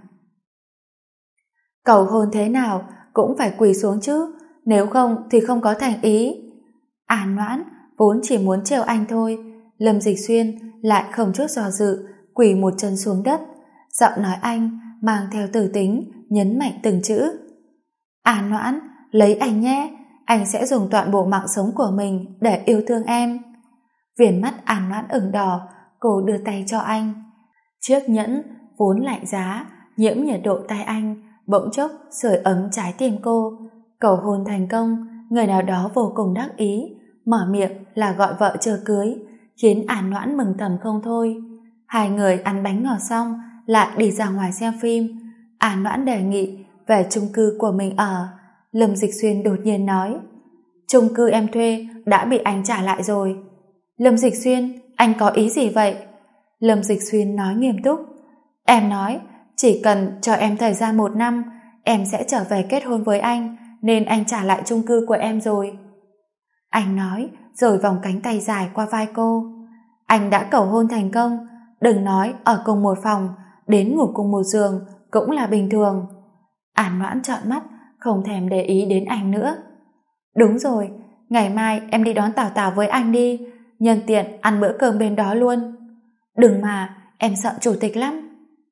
Cầu hôn thế nào cũng phải quỳ xuống chứ, nếu không thì không có thành ý. An Noãn vốn chỉ muốn trêu anh thôi, Lâm Dịch Xuyên lại không chút do dự quỳ một chân xuống đất. Giọng nói anh mang theo từ tính, nhấn mạnh từng chữ. An Noãn, lấy anh nhé, anh sẽ dùng toàn bộ mạng sống của mình để yêu thương em. Viền mắt An Noãn ửng đỏ, cô đưa tay cho anh. Chiếc nhẫn vốn lạnh giá, nhiễm nhiệt độ tay anh, bỗng chốc sưởi ấm trái tim cô. Cầu hôn thành công, người nào đó vô cùng đắc ý, mở miệng là gọi vợ chờ cưới, khiến An Noãn mừng thầm không thôi. Hai người ăn bánh ngọt xong lại đi ra ngoài xem phim. An Noãn đề nghị về chung cư của mình ở. Lâm Dịch Xuyên đột nhiên nói: chung cư em thuê đã bị anh trả lại rồi. Lâm Dịch Xuyên, anh có ý gì vậy? Lâm Dịch Xuyên nói nghiêm túc: em nói chỉ cần cho em thời gian 1 năm, em sẽ trở về kết hôn với anh, nên anh trả lại chung cư của em rồi. Anh nói rồi vòng cánh tay dài qua vai cô. Anh đã cầu hôn thành công, đừng nói ở cùng một phòng, đến ngủ cùng một giường cũng là bình thường. An Noãn trợn mắt, không thèm để ý đến anh nữa. Đúng rồi, ngày mai em đi đón Tào Tào với anh đi, nhân tiện ăn bữa cơm bên đó luôn. Đừng mà, em sợ chủ tịch lắm.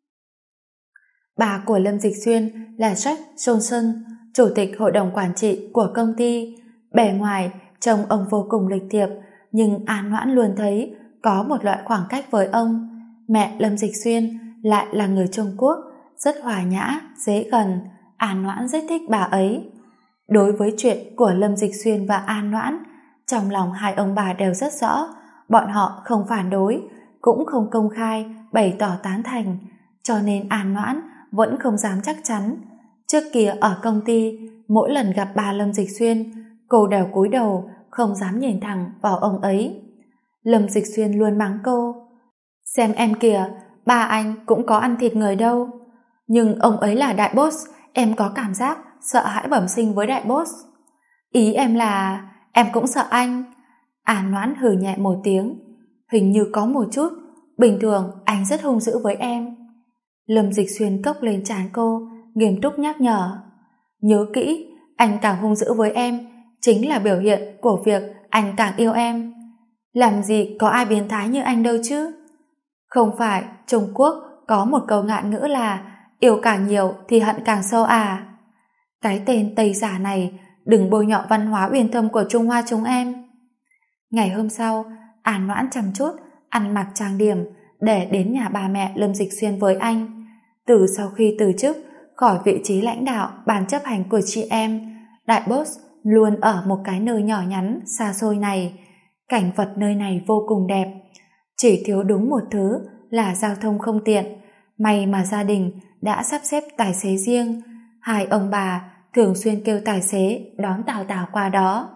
Bà của Lâm Dịch Xuyên là Jack Johnson, chủ tịch hội đồng quản trị của công ty. Bề ngoài trông ông vô cùng lịch thiệp, nhưng An Noãn luôn thấy có một loại khoảng cách với ông. Mẹ Lâm Dịch Xuyên lại là người Trung Quốc, rất hòa nhã, dễ gần. An Noãn rất thích bà ấy. Đối với chuyện của Lâm Dịch Xuyên và An Noãn, trong lòng hai ông bà đều rất rõ, bọn họ không phản đối, cũng không công khai bày tỏ tán thành, cho nên An Noãn vẫn không dám chắc chắn. Trước kia ở công ty, mỗi lần gặp bà Lâm Dịch Xuyên, cô đều cúi đầu, không dám nhìn thẳng vào ông ấy. Lâm Dịch Xuyên luôn mắng cô: xem em kìa, ba anh cũng có ăn thịt người đâu. Nhưng ông ấy là đại boss, em có cảm giác sợ hãi bẩm sinh với đại boss. Ý em là em cũng sợ anh. An Noãn hừ nhẹ một tiếng. Hình như có một chút, bình thường anh rất hung dữ với em. Lâm Dịch Xuyên cốc lên trán cô, nghiêm túc nhắc nhở: nhớ kỹ, anh càng hung dữ với em chính là biểu hiện của việc anh càng yêu em. Làm gì có ai biến thái như anh đâu chứ. Không phải Trung Quốc có một câu ngạn ngữ là yêu càng nhiều thì hận càng sâu à? Cái tên Tây giả này đừng bôi nhọ văn hóa uyên thâm của Trung Hoa chúng em. Ngày hôm sau, An Noãn chăm chút ăn mặc trang điểm để đến nhà bà mẹ Lâm Dịch Xuyên với anh. Từ sau khi từ chức khỏi vị trí lãnh đạo ban chấp hành của chị em, đại boss luôn ở một cái nơi nhỏ nhắn xa xôi này. Cảnh vật nơi này vô cùng đẹp, chỉ thiếu đúng một thứ là giao thông không tiện. May mà gia đình đã sắp xếp tài xế riêng, hai ông bà thường xuyên kêu tài xế đón Tào Tào qua đó.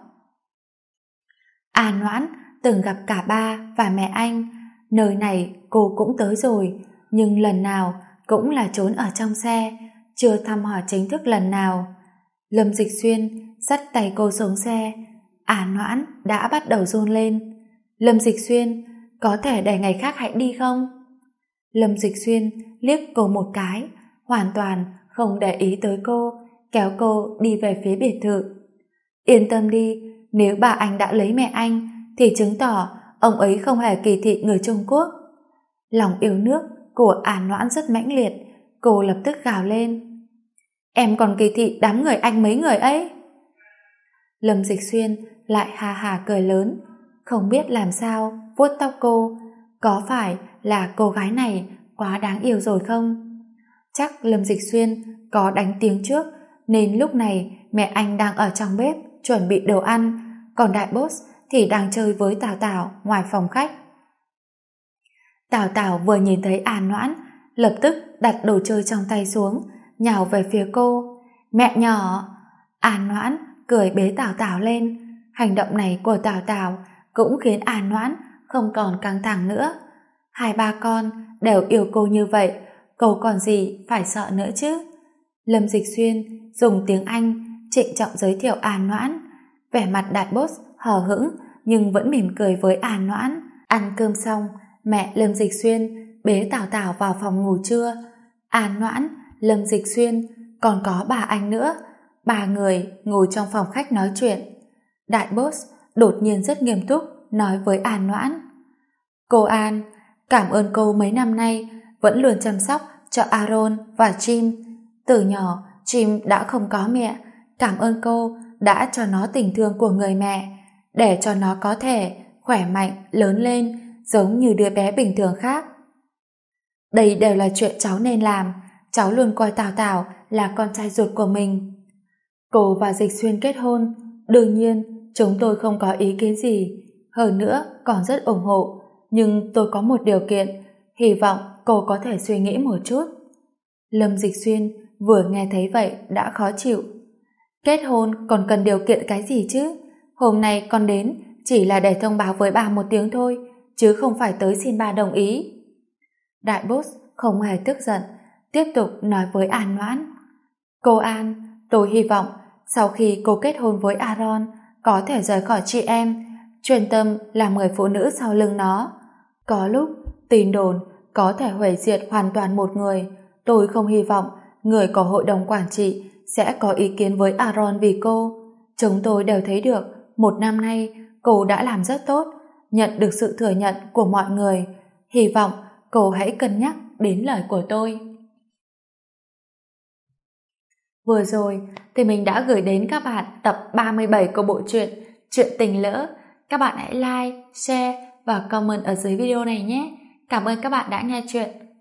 An Noãn từng gặp cả ba và mẹ anh. Nơi này cô cũng tới rồi, nhưng lần nào cũng là trốn ở trong xe, chưa thăm hỏi chính thức lần nào. Lâm Dịch Xuyên dắt tay cô xuống xe. An Noãn đã bắt đầu run lên. Lâm Dịch Xuyên, có thể để ngày khác hãy đi không? Lâm Dịch Xuyên liếc cô một cái, hoàn toàn không để ý tới cô, kéo cô đi về phía biệt thự. Yên tâm đi, nếu bà anh đã lấy mẹ anh thì chứng tỏ ông ấy không hề kỳ thị người Trung Quốc. Lòng yêu nước của An Noãn rất mãnh liệt, cô lập tức gào lên. Em còn kỳ thị đám người anh mấy người ấy? Lâm Dịch Xuyên lại ha ha cười lớn, không biết làm sao vuốt tóc cô. Có phải là cô gái này quá đáng yêu rồi không? Chắc Lâm Dịch Xuyên có đánh tiếng trước, nên lúc này mẹ anh đang ở trong bếp chuẩn bị đồ ăn, còn đại boss thì đang chơi với Tào Tào ngoài phòng khách. Tào Tào vừa nhìn thấy An Noãn, lập tức đặt đồ chơi trong tay xuống, nhào về phía cô. Mẹ nhỏ! An Noãn cười bế Tào Tào lên. Hành động này của Tào Tào cũng khiến An Noãn không còn căng thẳng nữa. Hai ba con đều yêu cô như vậy, cô còn gì phải sợ nữa chứ? Lâm Dịch Xuyên dùng tiếng Anh trịnh trọng giới thiệu An Noãn. Vẻ mặt đại boss hờ hững nhưng vẫn mỉm cười với An Noãn. Ăn cơm xong, mẹ Lâm Dịch Xuyên bế Tào Tào vào phòng ngủ trưa. An Noãn, Lâm Dịch Xuyên, còn có bà anh nữa. Ba người ngồi trong phòng khách nói chuyện. Đại boss đột nhiên rất nghiêm túc nói với An Noãn. Cô An, cảm ơn cô mấy năm nay vẫn luôn chăm sóc cho Aaron và Jim. Từ nhỏ Jim đã không có mẹ, cảm ơn cô đã cho nó tình thương của người mẹ, để cho nó có thể khỏe mạnh lớn lên giống như đứa bé bình thường khác. Đây đều là chuyện cháu nên làm, cháu luôn coi Tào Tào là con trai ruột của mình. Cô và Dịch Xuyên kết hôn, đương nhiên chúng tôi không có ý kiến gì, hơn nữa còn rất ủng hộ, nhưng tôi có một điều kiện, hy vọng cô có thể suy nghĩ một chút. Lâm Dịch Xuyên vừa nghe thấy vậy đã khó chịu. Kết hôn còn cần điều kiện cái gì chứ? Hôm nay con đến chỉ là để thông báo với bà một tiếng thôi, chứ không phải tới xin bà đồng ý. Đại boss không hề tức giận, tiếp tục nói với An Noãn. Cô An, tôi hy vọng sau khi cô kết hôn với Aaron có thể rời khỏi chị em, chuyên tâm làm người phụ nữ sau lưng nó. Có lúc tin đồn có thể hủy diệt hoàn toàn một người. Tôi không hy vọng người có hội đồng quản trị sẽ có ý kiến với Aaron vì cô. Chúng tôi đều thấy được một năm nay cô đã làm rất tốt, nhận được sự thừa nhận của mọi người. Hy vọng cô hãy cân nhắc đến lời của tôi. Vừa rồi thì mình đã gửi đến các bạn tập 37 của bộ truyện Chuyện Tình Lỡ. Các bạn hãy like, share và comment ở dưới video này nhé. Cảm ơn các bạn đã nghe chuyện.